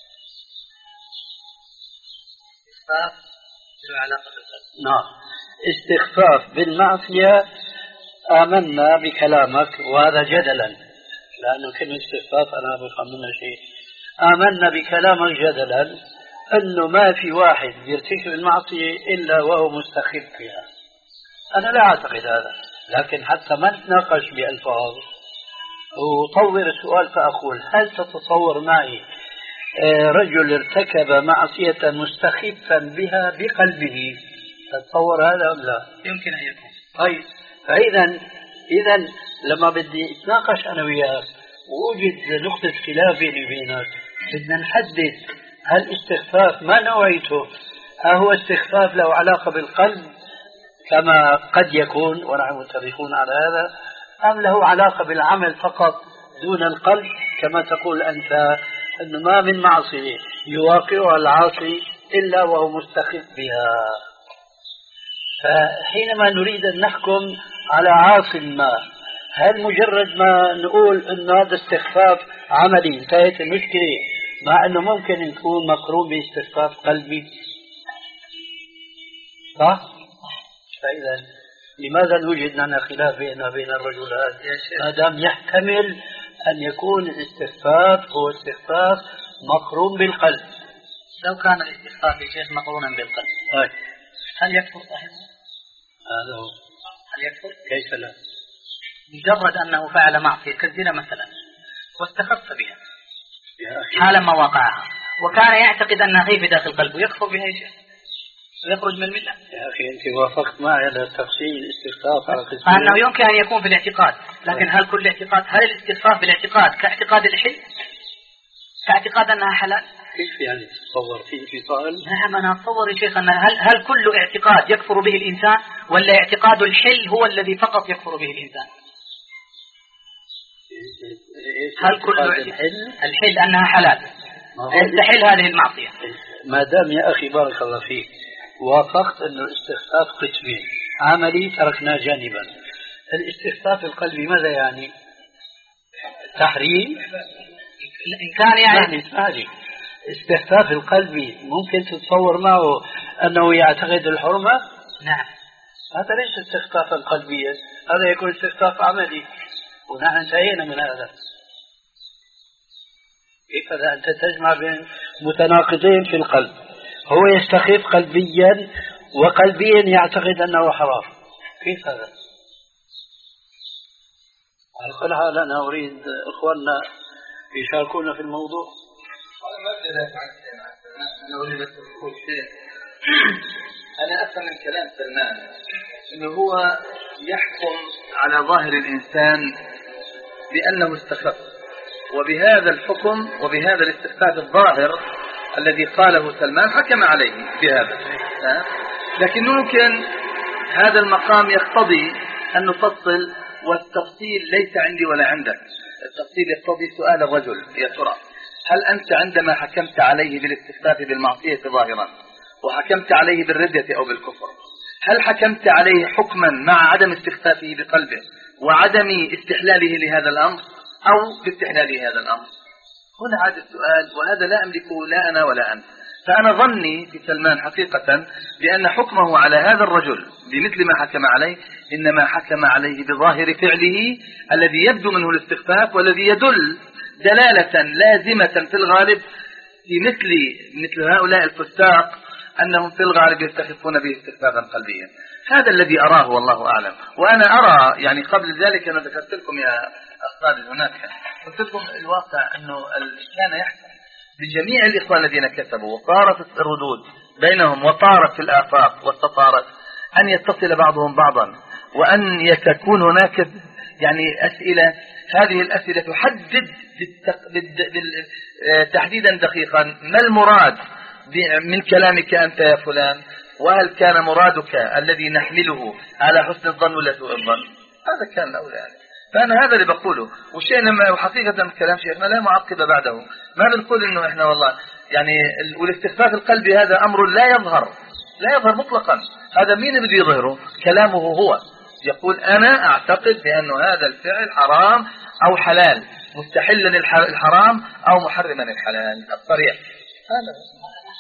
استخفاف له علاقة بالقلب. نعم. استخفاف بالمعصية آمنا بكلامك، وهذا جدلا لأنه كلمة استخفاف أنا بفهم منها شيء. آمنا بكلامك جدلا أنه ما في واحد يرتكب المعصية إلا وهو مستخف فيها. أنا لا أعتقد هذا، لكن حتى ما نتناقش بألفاظ وطور السؤال فأقول هل تتصور معي رجل ارتكب معصية مستخفا بها بقلبه؟ تتصور هذا أم لا؟ يمكن أن يكون. طيب، فإذا إذا لما بدي اتناقش أنا وياك ووجد نقطة خلاف بيني وبينك بدنا نحدد هل استخفاف ما نوعيته، هو استخفاف له علاقة بالقلب كما قد يكون ونحن متفقون على هذا، أم له علاقة بالعمل فقط دون القلب كما تقول أنت أنه ما من معصية يواقعها العاصي إلا وهو مستخف بها. فحينما نريد أن نحكم على عاص ما، هل مجرد ما نقول أن هذا استخفاف عملي انتهت المشكلة، مع أنه ممكن يكون مقرون باستخفاف قلبي؟ صح؟ فإذا لماذا نوجد لنا خلاف بيننا وبين الرجلات ما دام يحتمل أن يكون الاستخفاف هو استخفاف مقرون بالقلب؟ لو كان الاستخفاف يا شيخ مقرونا بالقلب طيب هل يكفر صاحبه؟ هذا هو. هل يكفر؟ كيف لا؟ مجرد أنه فعل معصية كالزنا مثلا واستخف بها حالا ما وقعها وكان يعتقد أنها هي بداخل قلبه، يكفر بها يا شيخ ويخرج من الملة. يا أخي أنت وافقت معي على تفصيل الاستخفاف على قسم أنه يمكن أن يكون في الاعتقاد، لكن هل كل اعتقاد، هل الاستخفاف بالاعتقاد كاعتقاد الحل كاعتقاد أنها حلال؟ كيف يعني تتصور في انفصال؟ نعم أنا أتصور يا شيخ أن هل, هل كل اعتقاد يكفر به الإنسان ولا اعتقاد الحل هو الذي فقط يكفر به الإنسان؟ هل كل الحل الحل أنها حلال تحل هذه المعصية؟ ما دام يا أخي بارك الله فيك وافقت أن الاستخفاف قسمين، عملي تركنا جانبا، الاستخفاف القلبي ماذا يعني؟ تحريم؟ إن كان يعني اسمعني، استخفاف القلبي ممكن تتصور معه أنه يعتقد الحرمة؟ نعم. هذا ليس استخفافا قلبيا، هذا يكون استخفاف عملي ونحن انتهينا من هذا. كيف هذا أنت تجمع بين متناقضين في القلب، هو يستخف قلبيا وقلبيا يعتقد أنه حرام، كيف هذا؟ على كل حال أنا أريد إخواننا يشاركونا في الموضوع. أنا أريد أن أقول شيء أنا أفهم من كلام سلمان أنه هو يحكم على ظاهر الإنسان بأنه استخف، وبهذا الحكم وبهذا الاستخفاف الظاهر الذي قاله سلمان حكم عليه بهذا. لكن ممكن هذا المقام يقتضي أن نفصل، والتفصيل ليس عندي ولا عندك. التفصيل يقتضي سؤال الرجل: يا ترى هل أنت عندما حكمت عليه بالاستخفاف بالمعصية ظاهرا وحكمت عليه بالردة أو بالكفر، هل حكمت عليه حكما مع عدم استخفافه بقلبه وعدم استحلاله لهذا الأمر، أو باستحلاله هذا الأمر؟ هنا عاد السؤال، وهذا لا أملكه لا أنا ولا أنت. فأنا ظني في سلمان حقيقة بأن حكمه على هذا الرجل بمثل ما حكم عليه إنما حكم عليه بظاهر فعله الذي يبدو منه الاستخفاف، والذي يدل دلالة لازمة في الغالب في مثل مثل هؤلاء الفساق أنهم في الغالب يستخفون به استخفافا قلبيا. هذا الذي أراه والله أعلم. وأنا أرى يعني قبل ذلك أنا ذكرت لكم يا أخوان هناك، قلت لكم الواقع أنه كان يحكم بجميع الإخوان الذين كتبوا، وطارت الردود بينهم وطارت في الآفاق واستطارت أن يتصل بعضهم بعضا، وأن يكون هناك يعني أسئلة، هذه الأسئلة تحدد تحديدا دقيقا ما المراد من كلامك أنت يا فلان، وهل كان مرادك الذي نحمله على حسن الظن ولا سوء الظن. هذا كان الأولى يعني. فأنا هذا اللي بقوله، وشيء وحقيقة كلام شيخنا لا معقب بعده. ما بنقول إنه إحنا والله يعني والاستخفاف القلبي هذا أمر لا يظهر لا يظهر مطلقا. هذا مين بده يظهره؟ كلامه هو يقول أنا أعتقد بأنه هذا الفعل حرام أو حلال، مستحلا الحرام أو محرما الحلال الصريح. هذا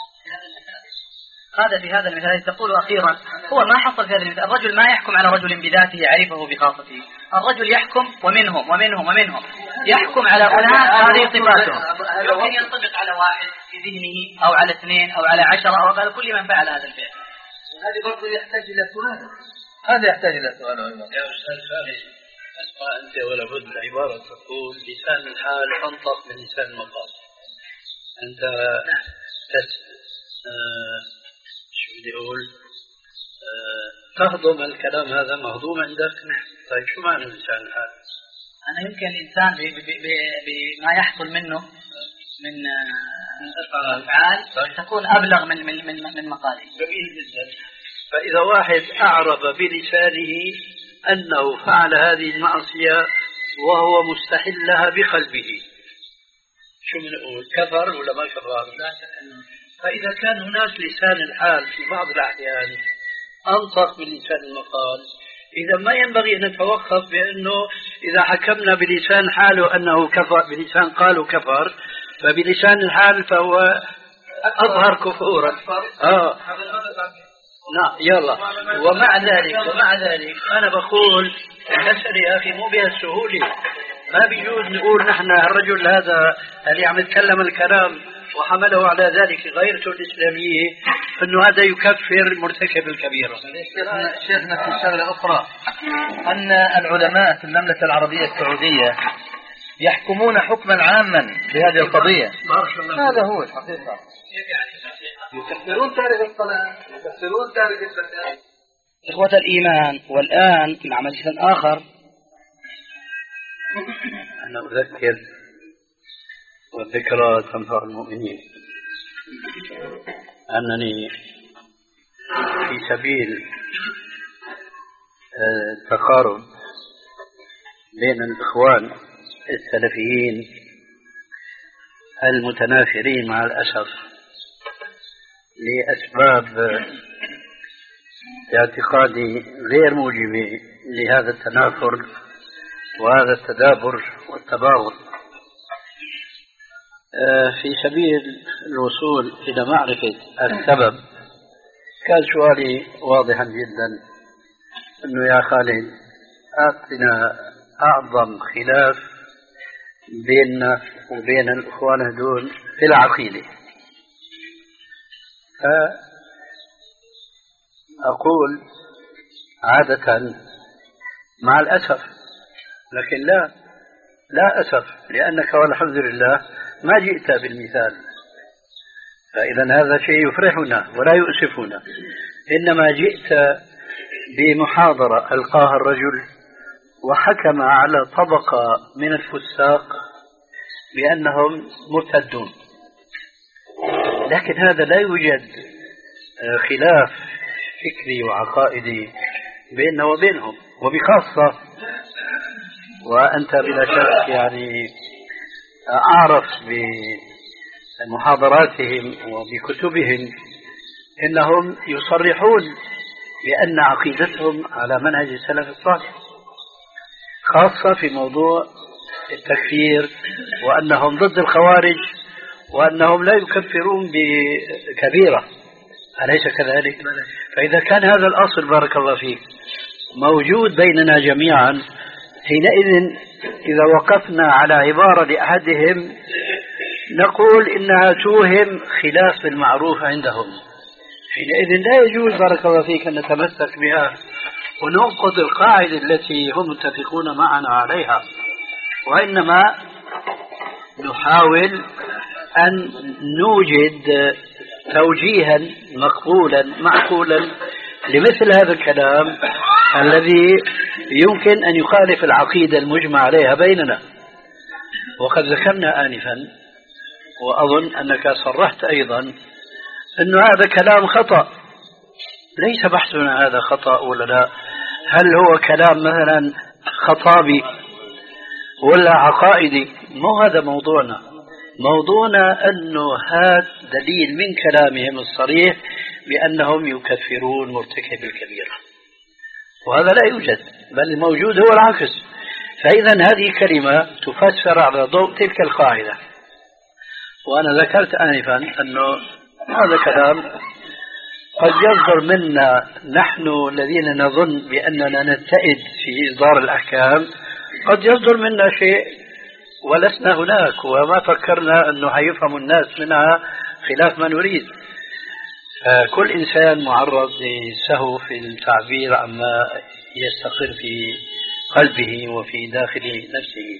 هذا في هذا المثال تقول أخيرا هو ما حصل في هذا المثال. الرجل ما يحكم على رجل بذاته يعرفه بخاصته، الرجل يحكم ومنهم ومنهم ومنهم يحكم على فلان هذه صفاتهم. ممكن ينطبق على واحد في ذهنه أو على اثنين أو على عشرة أو على كل من فعل هذا الفعل. هذه برضه يحتاج إلى سؤال، هذا يحتاج إلى سؤال أيضا. يا أستاذ فارس، أسمع أنت ولا بد العبارة تقول لسان الحال أنطق من لسان المقال. أنت تس آه شو بدي أقول آه تهضم الكلام هذا مهضوم عندك. طيب شو معنى لسان الحال؟ أنا يمكن الإنسان بما يحصل منه من أفعال تكون أبلغ من من من من مقاله. جميل جدا. فإذا واحد أعرب بلسانه أنه فعل هذه المعصية وهو مستحل لها بقلبه، شو بنقول؟ كفر ولا ما كفر؟ فإذا كان هناك لسان الحال في بعض الأحيان أنطق من لسان المقال، إذا ما ينبغي أن نتوقف بأنه إذا حكمنا بلسان حاله أنه كفر بلسان قاله كفر، فبلسان الحال فهو أظهر كفورا. آه نعم يلا. ومع ذلك ومع ذلك أنا بقول المسألة يا أخي مو بهالسهولة. ما بيجوز نقول نحن الرجل هذا اللي عم يتكلم الكلام وحمله على ذلك غيرته الإسلامية أنه هذا يكفر مرتكب الكبيرة. شيخنا في شغلة أخرى، أن العلماء في المملكة العربية السعودية يحكمون حكما عاما بهذه القضية. هذا هو الحقيقة. يكفرون تارك الصلاة، يكفرون تارك الزكاة. إخوة الإيمان، والآن مع مجلس آخر أنا أذكر والذكرى تنفع المؤمنين أنني في سبيل التقارب بين الإخوان السلفيين المتنافرين مع الأسف لأسباب اعتقادي غير موجبة لهذا التنافر وهذا التدابر والتباغض، في سبيل الوصول إلى معرفة السبب، كان سؤالي واضحا جدا أنه يا خالد أعطنا أعظم خلاف بيننا وبين الإخوان هذول في العقيدة. فأقول عادة مع الأسف، لكن لا لا أسف، لأنك والحمد لله ما جئت بالمثال، فإذا هذا شيء يفرحنا ولا يؤسفنا. إنما جئت بمحاضرة ألقاها الرجل وحكم على طبقة من الفساق بأنهم مرتدون، لكن هذا لا يوجد خلاف فكري وعقائدي بيننا وبينهم، وبخاصة وأنت بلا شك يعني أعرف بمحاضراتهم وبكتبهم إنهم يصرحون بأن عقيدتهم على منهج السلف الصالح، خاصة في موضوع التكفير، وأنهم ضد الخوارج، وأنهم لا يكفرون بكبيرة، أليس كذلك؟ فإذا كان هذا الأصل بارك الله فيك موجود بيننا جميعا، حينئذ إذا وقفنا على عبارة لأحدهم نقول إنها توهم خلاف المعروف عندهم، حينئذ لا يجوز بارك الله فيك أن نتمسك بها وننقض القاعدة التي هم متفقون معنا عليها، وإنما نحاول أن نوجد توجيها مقبولا معقولا لمثل هذا الكلام الذي يمكن أن يخالف العقيدة المجمع عليها بيننا. وقد ذكرنا آنفا وأظن أنك صرحت أيضا أن هذا كلام خطأ، ليس بحثنا هذا خطأ ولا لا، هل هو كلام مثلا خطابي ولا عقائدي؟ مو هذا موضوعنا، موضوعنا أنه هذا دليل من كلامهم الصريح بأنهم يكفرون مرتكب الكبيرة، وهذا لا يوجد، بل الموجود هو العكس. فإذا هذه كلمة تفسر على ضوء تلك القاعدة. وأنا ذكرت آنفا أنه هذا كلام قد يصدر منا نحن الذين نظن بأننا نتئد في إصدار الأحكام، قد يصدر منا شيء ولسنا هناك وما فكرنا أنه حيفهم الناس منها خلاف ما نريد. كل إنسان معرض لسهو في التعبير عما يستقر في قلبه وفي داخل نفسه،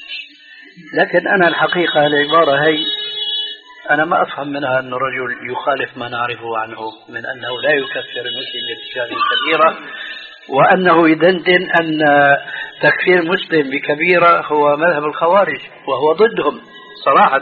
لكن أنا الحقيقة العبارة هي أنا ما أفهم منها أن الرجل يخالف ما نعرفه عنه من أنه لا يكفر المسلم بارتكاب كبيرة، وأنه يدندن أن تكفير مسلم بكبيرة هو مذهب الخوارج وهو ضدهم صراحة.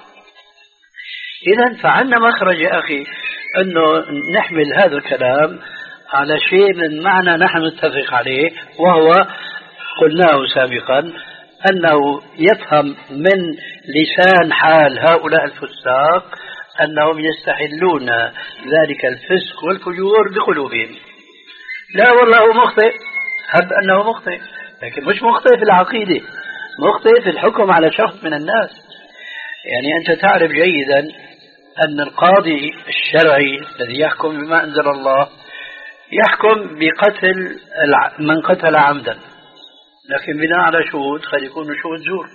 إذن فعنا مخرج يا أخي أنه نحمل هذا الكلام على شيء من معنى نحن نتفق عليه، وهو قلناه سابقا أنه يفهم من لسان حال هؤلاء الفساق أنهم يستحلون ذلك الفسق والفجور بقلوبهم. لا والله هو مخطئ، هب أنه مخطئ، لكن مش مخطئ في العقيدة، مخطئ في الحكم على شخص من الناس. يعني أنت تعرف جيدا أن القاضي الشرعي الذي يحكم بما أنزل الله يحكم بقتل من قتل عمدا، لكن بناء على شهود قد يكون شهود زور،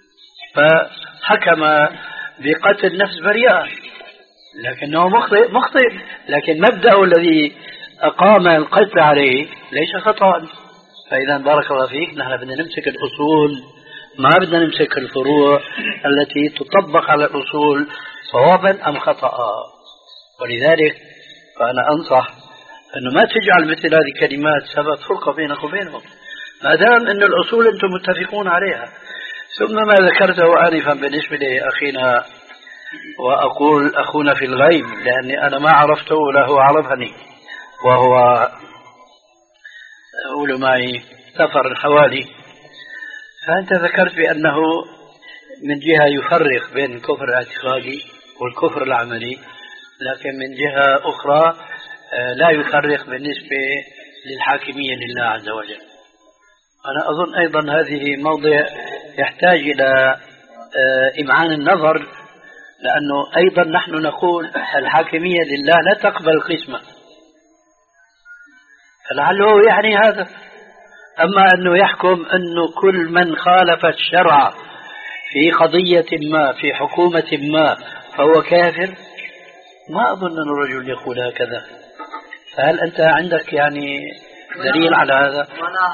فحكم بقتل نفس بريئة، لكنه مخطئ مخطئ لكن مبدأه الذي أقام القتل عليه ليس خطأ. فإذا بارك الله فيك نحن بدنا نمسك الأصول، ما بدنا نمسك الفروع التي تطبق على الأصول صوابا أم خطأ. ولذلك فأنا أنصح أنه ما تجعل مثل هذه الكلمات سبب فرقة بينك وبينهم، ما دام أن الأصول أنتم متفقون عليها. ثم ما ذكرته آنفا بالنسبة لأخينا، وأقول أخونا في الغيب لأني أنا ما عرفته ولا هو عرفني، وهو أقول معي سفر الحوالي، فأنت ذكرت بأنه من جهة يفرق بين الكفر الاعتقادي والكفر العملي، لكن من جهة أخرى لا يفرق بالنسبة للحاكمية لله عز وجل. أنا أظن أيضا هذه موضع يحتاج إلى إمعان النظر، لأنه أيضا نحن نقول الحاكمية لله لا تقبل القسمة، فلعله يعني هذا. أما أنه يحكم أنه كل من خالف الشرع في قضية ما في حكومة ما فهو كافر، ما أظن أن الرجل يقول هكذا. فهل أنت عندك يعني دليل على هذا؟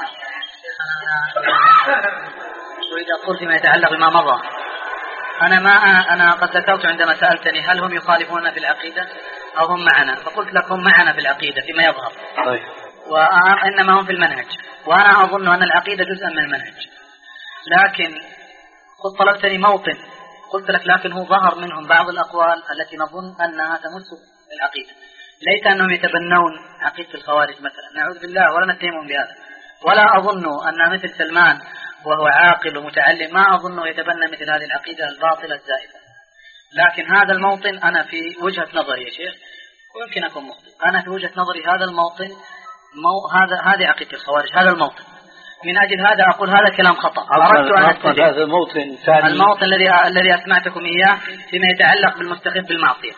أريد أقول فيما يتعلق بما مضى، أنا ما أنا قد ذكرت عندما سألتني هل هم يخالفون في العقيدة، أو هم معنا، فقلت لك هم معنا في العقيدة فيما يظهر، طيب. وإنما هم في المنهج، وأنا أظن أن العقيدة جزءا من المنهج. لكن قد طلبتني موطن، قلت لك لكن هو ظهر منهم بعض الأقوال التي نظن أنها تمس العقيدة، ليس أنهم يتبنون عقيدة الخوارج مثلا، نعوذ بالله ولا نتهمهم بهذا، ولا أظن أن مثل سلمان وهو عاقل ومتعلم ما أظنه يتبنى مثل هذه العقيدة الباطلة الزائفة. لكن هذا الموطن أنا في وجهة نظري يا شيخ، ويمكن أكون مخطئ، أنا في وجهة نظري هذا الموطن مو هذا هذه عقيدة الخوارج، هذا الموطن. من أجل هذا أقول هذا كلام خطأ. أردت أن أستجيب. هذا موطن ثاني، الموطن الذي الذي أسمعتكم إياه فيما يتعلق بالمستخف بالمعصية.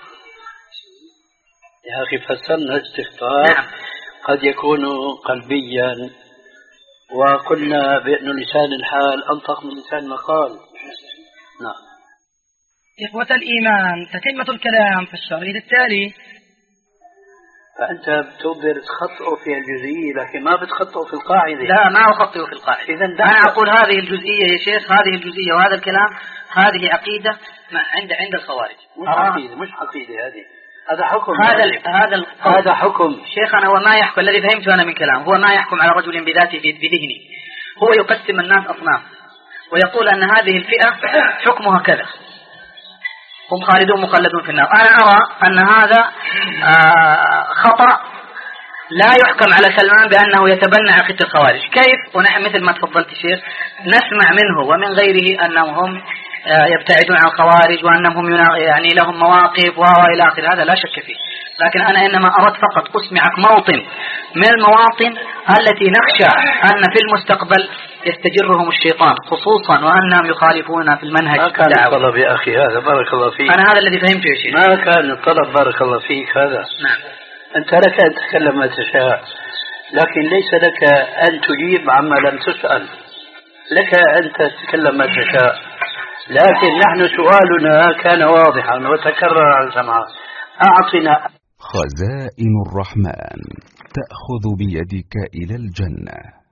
يا أخي فسرنا الاستغفار. نعم. قد يكون قلبيا، وقلنا بأن لسان الحال أنطق من لسان المقال. نعم. إخوة الإيمان، تتمة الكلام في الشريط التالي. فأنت بتقدر تخطئه في الجزئية لكن ما بتخطئه في القاعدة. لا، ما أخطئه في القاعدة. إذا أنا أقول هذه الجزئية يا شيخ، هذه الجزئية وهذا الكلام هذه عقيدة عند عند الخوارج. مش عقيدة، مش عقيدة هذه، هذا حكم. هذا ال هذا هذا حكم شيخنا. هو ما يحكم، الذي فهمته أنا من كلام، هو ما يحكم على رجل بذاته في بذهنه، هو يقسم الناس أصناف ويقول أن هذه الفئة حكمها كذا، هم خالدون مخلدون في النار. أنا أرى أن هذا آه خطأ، لا يحكم على سلمان بأنه يتبنى عقيدة الخوارج. كيف؟ ونحن مثل ما تفضلت الشيخ نسمع منه ومن غيره أنهم هم آه يبتعدون عن الخوارج، وأنهم يعني لهم مواقف وإلى آخر، هذا لا شك فيه. لكن أنا إنما أردت فقط أسمعك موطن من المواطن التي نخشى أن في المستقبل يستجرهم الشيطان، خصوصا وأنهم يخالفون في المنهج. ما كان الطلب يا أخي هذا، بارك الله فيك. أنا هذا الذي فهمته يا شيخ. ما كان الطلب بارك الله فيك هذا. نعم. أنت لك أن تتكلم ما تشاء، لكن ليس لك أن تجيب عما لم تسأل. لك أن تتكلم ما تشاء، لكن نحن سؤالنا كان واضحا وتكرر على الجماعة. أعطنا. خزائن الرحمن تأخذ بيدك إلى الجنة.